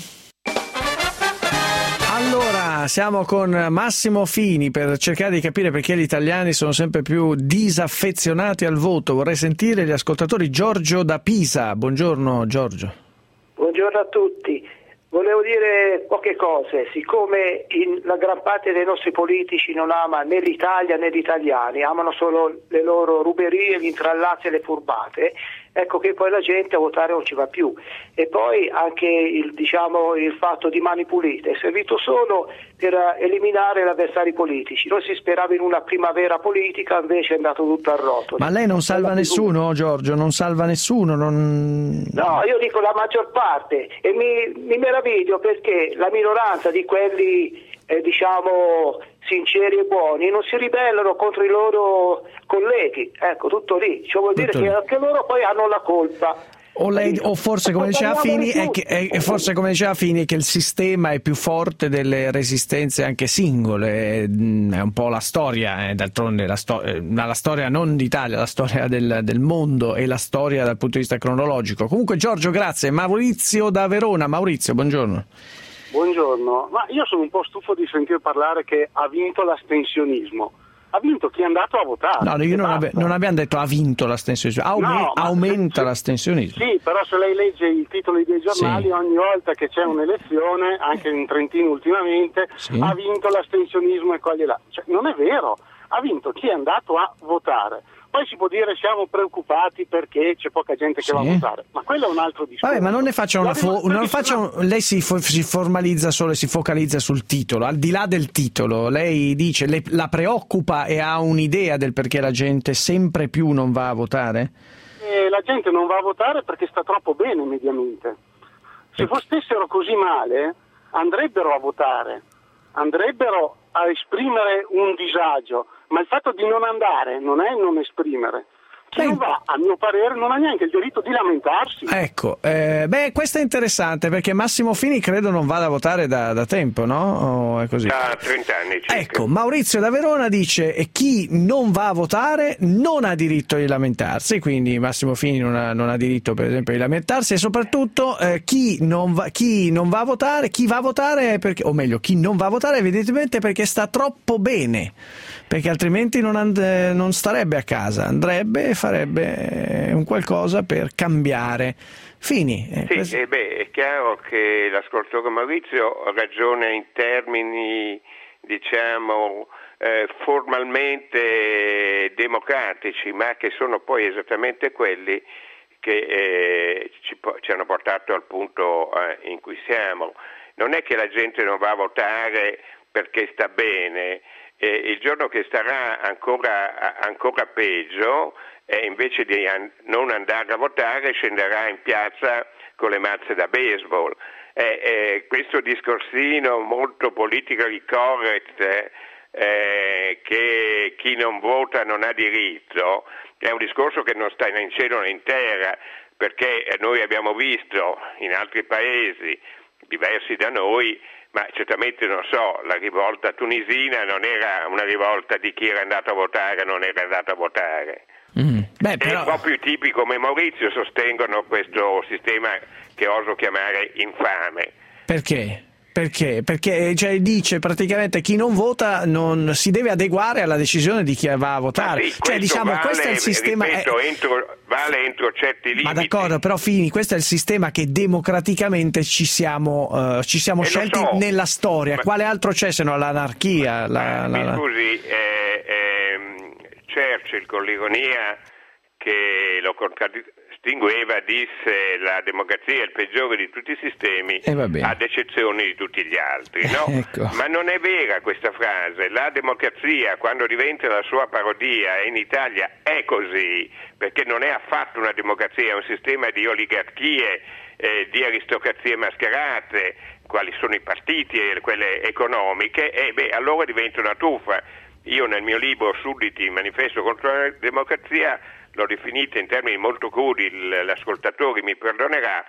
Allora, siamo con Massimo Fini per cercare di capire perché gli italiani sono sempre più disaffezionati al voto. Vorrei sentire gli ascoltatori. Giorgio da Pisa. Buongiorno Giorgio. Buongiorno a tutti. Volevo dire poche cose. Siccome la gran parte dei nostri politici non ama né l'Italia né gli italiani, amano solo le loro ruberie, gli intrallazzi e le furbate, ecco che poi la gente a votare non ci va più. E poi anche il fatto di Mani Pulite è servito solo per eliminare gli avversari politici. Noi si sperava in una primavera politica, invece è andato tutto a rotolo. Ma lei non salva nessuno, Giorgio? Non salva nessuno? No, io dico la maggior parte, e mi meraviglio perché la minoranza di quelli sinceri e buoni non si ribellano contro i loro colleghi. Ecco, tutto lì. Cioè, vuol dire che anche loro poi hanno la colpa. O forse come diceva Fini è che il sistema è più forte delle resistenze anche singole. È un po' la storia, d'altronde la storia non d'Italia, la storia del mondo e la storia dal punto di vista cronologico. Comunque Giorgio, grazie. Maurizio da Verona. Maurizio, buongiorno. Buongiorno, ma io sono un po' stufo di sentire parlare che ha vinto l'astensionismo. ha vinto chi è andato a votare. No, io non abbiamo detto ha vinto l'astensionismo, aumenta l'astensionismo. Sì, però se lei legge i titoli dei giornali, sì, ogni volta che c'è un'elezione, anche in Trentino ultimamente, sì, ha vinto l'astensionismo e quelli là. Cioè, non è vero, ha vinto chi è andato a votare. Poi si può dire siamo preoccupati perché c'è poca gente che va a votare, ma quello è un altro discorso. Vabbè, ma non ne faccia lei si formalizza solo e si focalizza sul titolo, al di là del titolo. Lei dice, la preoccupa e ha un'idea del perché la gente sempre più non va a votare? La gente non va a votare perché sta troppo bene mediamente. Se stessero così male andrebbero a votare, andrebbero a esprimere un disagio, ma il fatto di non andare non è non esprimere. Chi non va, a mio parere, non ha neanche il diritto di lamentarsi. Ecco, questo è interessante perché Massimo Fini credo non vada a votare da tempo, no? O è così? Da 30 anni circa. Ecco, Maurizio da Verona dice chi non va a votare non ha diritto di lamentarsi, quindi Massimo Fini non ha diritto per esempio di lamentarsi, e soprattutto chi non va a votare perché, o meglio, chi non va a votare evidentemente perché sta troppo bene, perché altrimenti non starebbe a casa, andrebbe e farebbe un qualcosa per cambiare. Fini. Sì, è chiaro che l'ascoltatore Maurizio ragiona in termini, diciamo, formalmente democratici, ma che sono poi esattamente quelli che ci hanno portato al punto in cui siamo. Non è che la gente non va a votare perché sta bene. Il giorno che starà ancora peggio, invece di non andare a votare, scenderà in piazza con le mazze da baseball. Questo discorsino molto politically correct, che chi non vota non ha diritto, è un discorso che non sta né in cielo né in terra, perché noi abbiamo visto in altri paesi diversi da noi, ma certamente non so, la rivolta tunisina non era una rivolta di chi era andato a votare o non era andato a votare. Però... un po' più tipi come Maurizio sostengono questo sistema che oso chiamare infame. Perché? Perché dice praticamente chi non vota non si deve adeguare alla decisione di chi va a votare. Sì, questo è il sistema. Ripeto, vale entro certi limiti. Ma d'accordo, però Fini, questo è il sistema che democraticamente ci siamo scelti nella storia. Quale altro c'è se non l'anarchia? Scusi, Churchill con l'ironia che lo contraddistingueva disse la democrazia è il peggiore di tutti i sistemi ad eccezione di tutti gli altri, no? Ecco. Ma non è vera questa frase. La democrazia, quando diventa la sua parodia, e in Italia è così, perché non è affatto una democrazia, è un sistema di oligarchie, di aristocrazie mascherate, quali sono i partiti e quelle economiche, allora diventa una truffa. Io nel mio libro Sudditi, manifesto contro la democrazia, l'ho definita in termini molto crudi, l'ascoltatore mi perdonerà,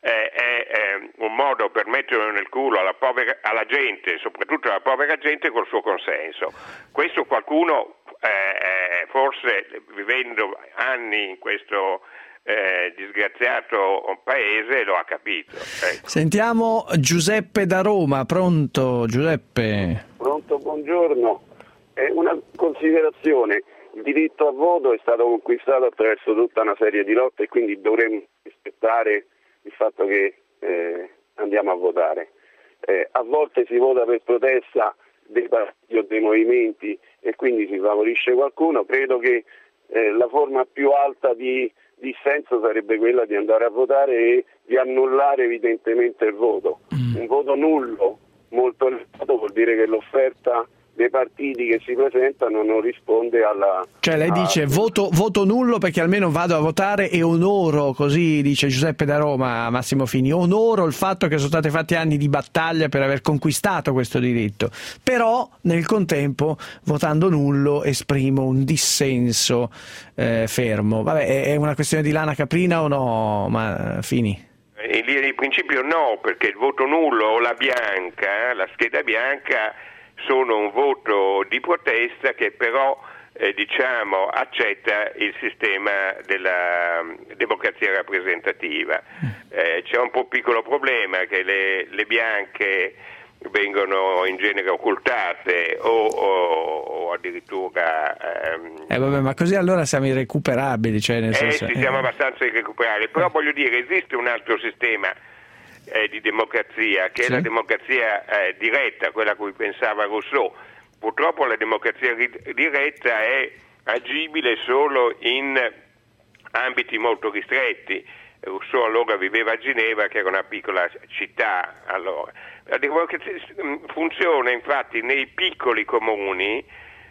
è un modo per mettere nel culo alla gente, soprattutto alla povera gente, col suo consenso. Questo qualcuno, forse vivendo anni in questo disgraziato paese, lo ha capito. Ecco. Sentiamo Giuseppe da Roma. Pronto, Giuseppe? Pronto, buongiorno. Una considerazione: il diritto a voto è stato conquistato attraverso tutta una serie di lotte e quindi dovremmo rispettare il fatto che andiamo a votare. A volte si vota per protesta dei partiti o dei movimenti e quindi si favorisce qualcuno. Credo che la forma più alta di dissenso sarebbe quella di andare a votare e di annullare evidentemente il voto. Un voto nullo molto elevato vuol dire che l'offerta dei partiti che si presentano non risponde alla... Cioè lei dice voto nullo perché almeno vado a votare e onoro, così dice Giuseppe da Roma, Massimo Fini, onoro il fatto che sono stati fatti anni di battaglia per aver conquistato questo diritto, però nel contempo votando nullo esprimo un dissenso fermo. Vabbè, è una questione di lana caprina o no, Fini? In linea di principio no, perché il voto nullo o la bianca, la scheda bianca, sono un voto di protesta che però accetta il sistema della democrazia rappresentativa. C'è un po' piccolo problema che le bianche vengono in genere occultate o addirittura vabbè, ma così allora siamo irrecuperabili, cioè nel senso, sì, siamo abbastanza irrecuperabili, però voglio dire, esiste un altro sistema di democrazia che è la democrazia diretta, quella a cui pensava Rousseau. Purtroppo la democrazia diretta è agibile solo in ambiti molto ristretti. Rousseau allora viveva a Ginevra, che era una piccola città allora. La democrazia funziona infatti nei piccoli comuni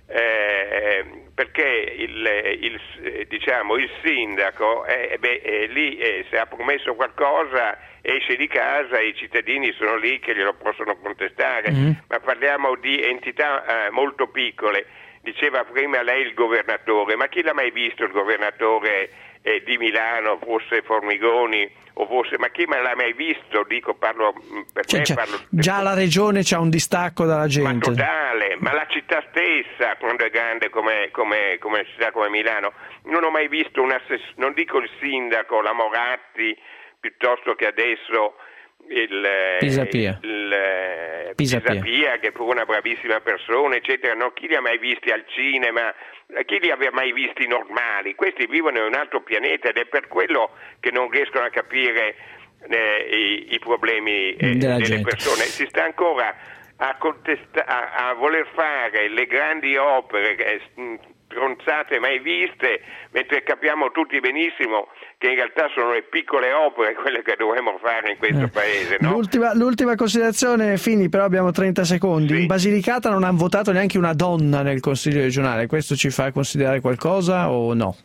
perché il sindaco lì se ha promesso qualcosa esce di casa e i cittadini sono lì che glielo possono contestare, ma parliamo di entità molto piccole. Diceva prima lei il governatore, ma chi l'ha mai visto il governatore di Milano, fosse Formigoni o fosse, ma chi me l'ha mai visto? Dico, parlo per me, parlo già la regione c'ha un distacco dalla gente, ma totale, ma la città stessa quando è grande come città come Milano, non ho mai visto non dico il sindaco, la Moratti, piuttosto che adesso Pisapia, che è pure una bravissima persona, eccetera. No, chi li ha mai visti al cinema? Chi li aveva mai visti normali? Questi vivono in un altro pianeta ed è per quello che non riescono a capire i problemi delle persone. Si sta ancora a voler fare le grandi opere stronzate mai viste, mentre capiamo tutti benissimo che in realtà sono le piccole opere quelle che dovremmo fare in questo paese, no? L'ultima considerazione, Fini, però abbiamo 30 secondi. In Basilicata non ha votato neanche una donna nel Consiglio regionale, questo ci fa considerare qualcosa o no?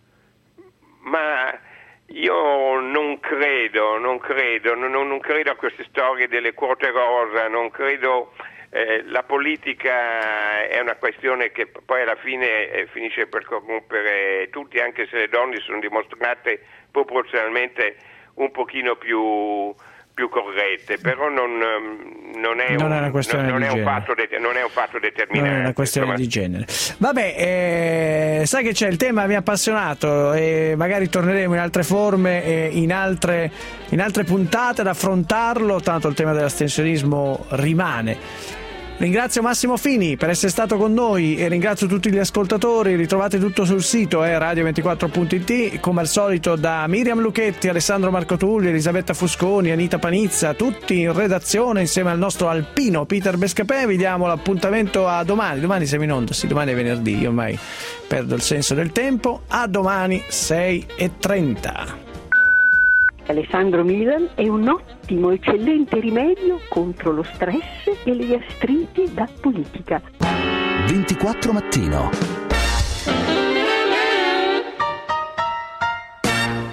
Ma io non credo a queste storie delle quote rosa, non credo. La politica è una questione che poi alla fine finisce per corrompere tutti, anche se le donne sono dimostrate proporzionalmente un pochino più corrette, però non è un fatto determinante. Non è una questione di genere. Vabbè, sai che c'è, il tema mi ha appassionato e magari torneremo in altre forme, in altre puntate ad affrontarlo, tanto il tema dell'astensionismo rimane. Ringrazio Massimo Fini per essere stato con noi e ringrazio tutti gli ascoltatori. Ritrovate tutto sul sito radio24.it, come al solito da Miriam Lucchetti, Alessandro Marcotulli, Elisabetta Fusconi, Anita Panizza, tutti in redazione insieme al nostro alpino Peter Bescapè. Vi diamo l'appuntamento a domani siamo in onda, sì, domani è venerdì, io ormai perdo il senso del tempo. A domani 6:30. Alessandro Milan è un ottimo, eccellente rimedio contro lo stress e le gastriti da politica. 24 mattino.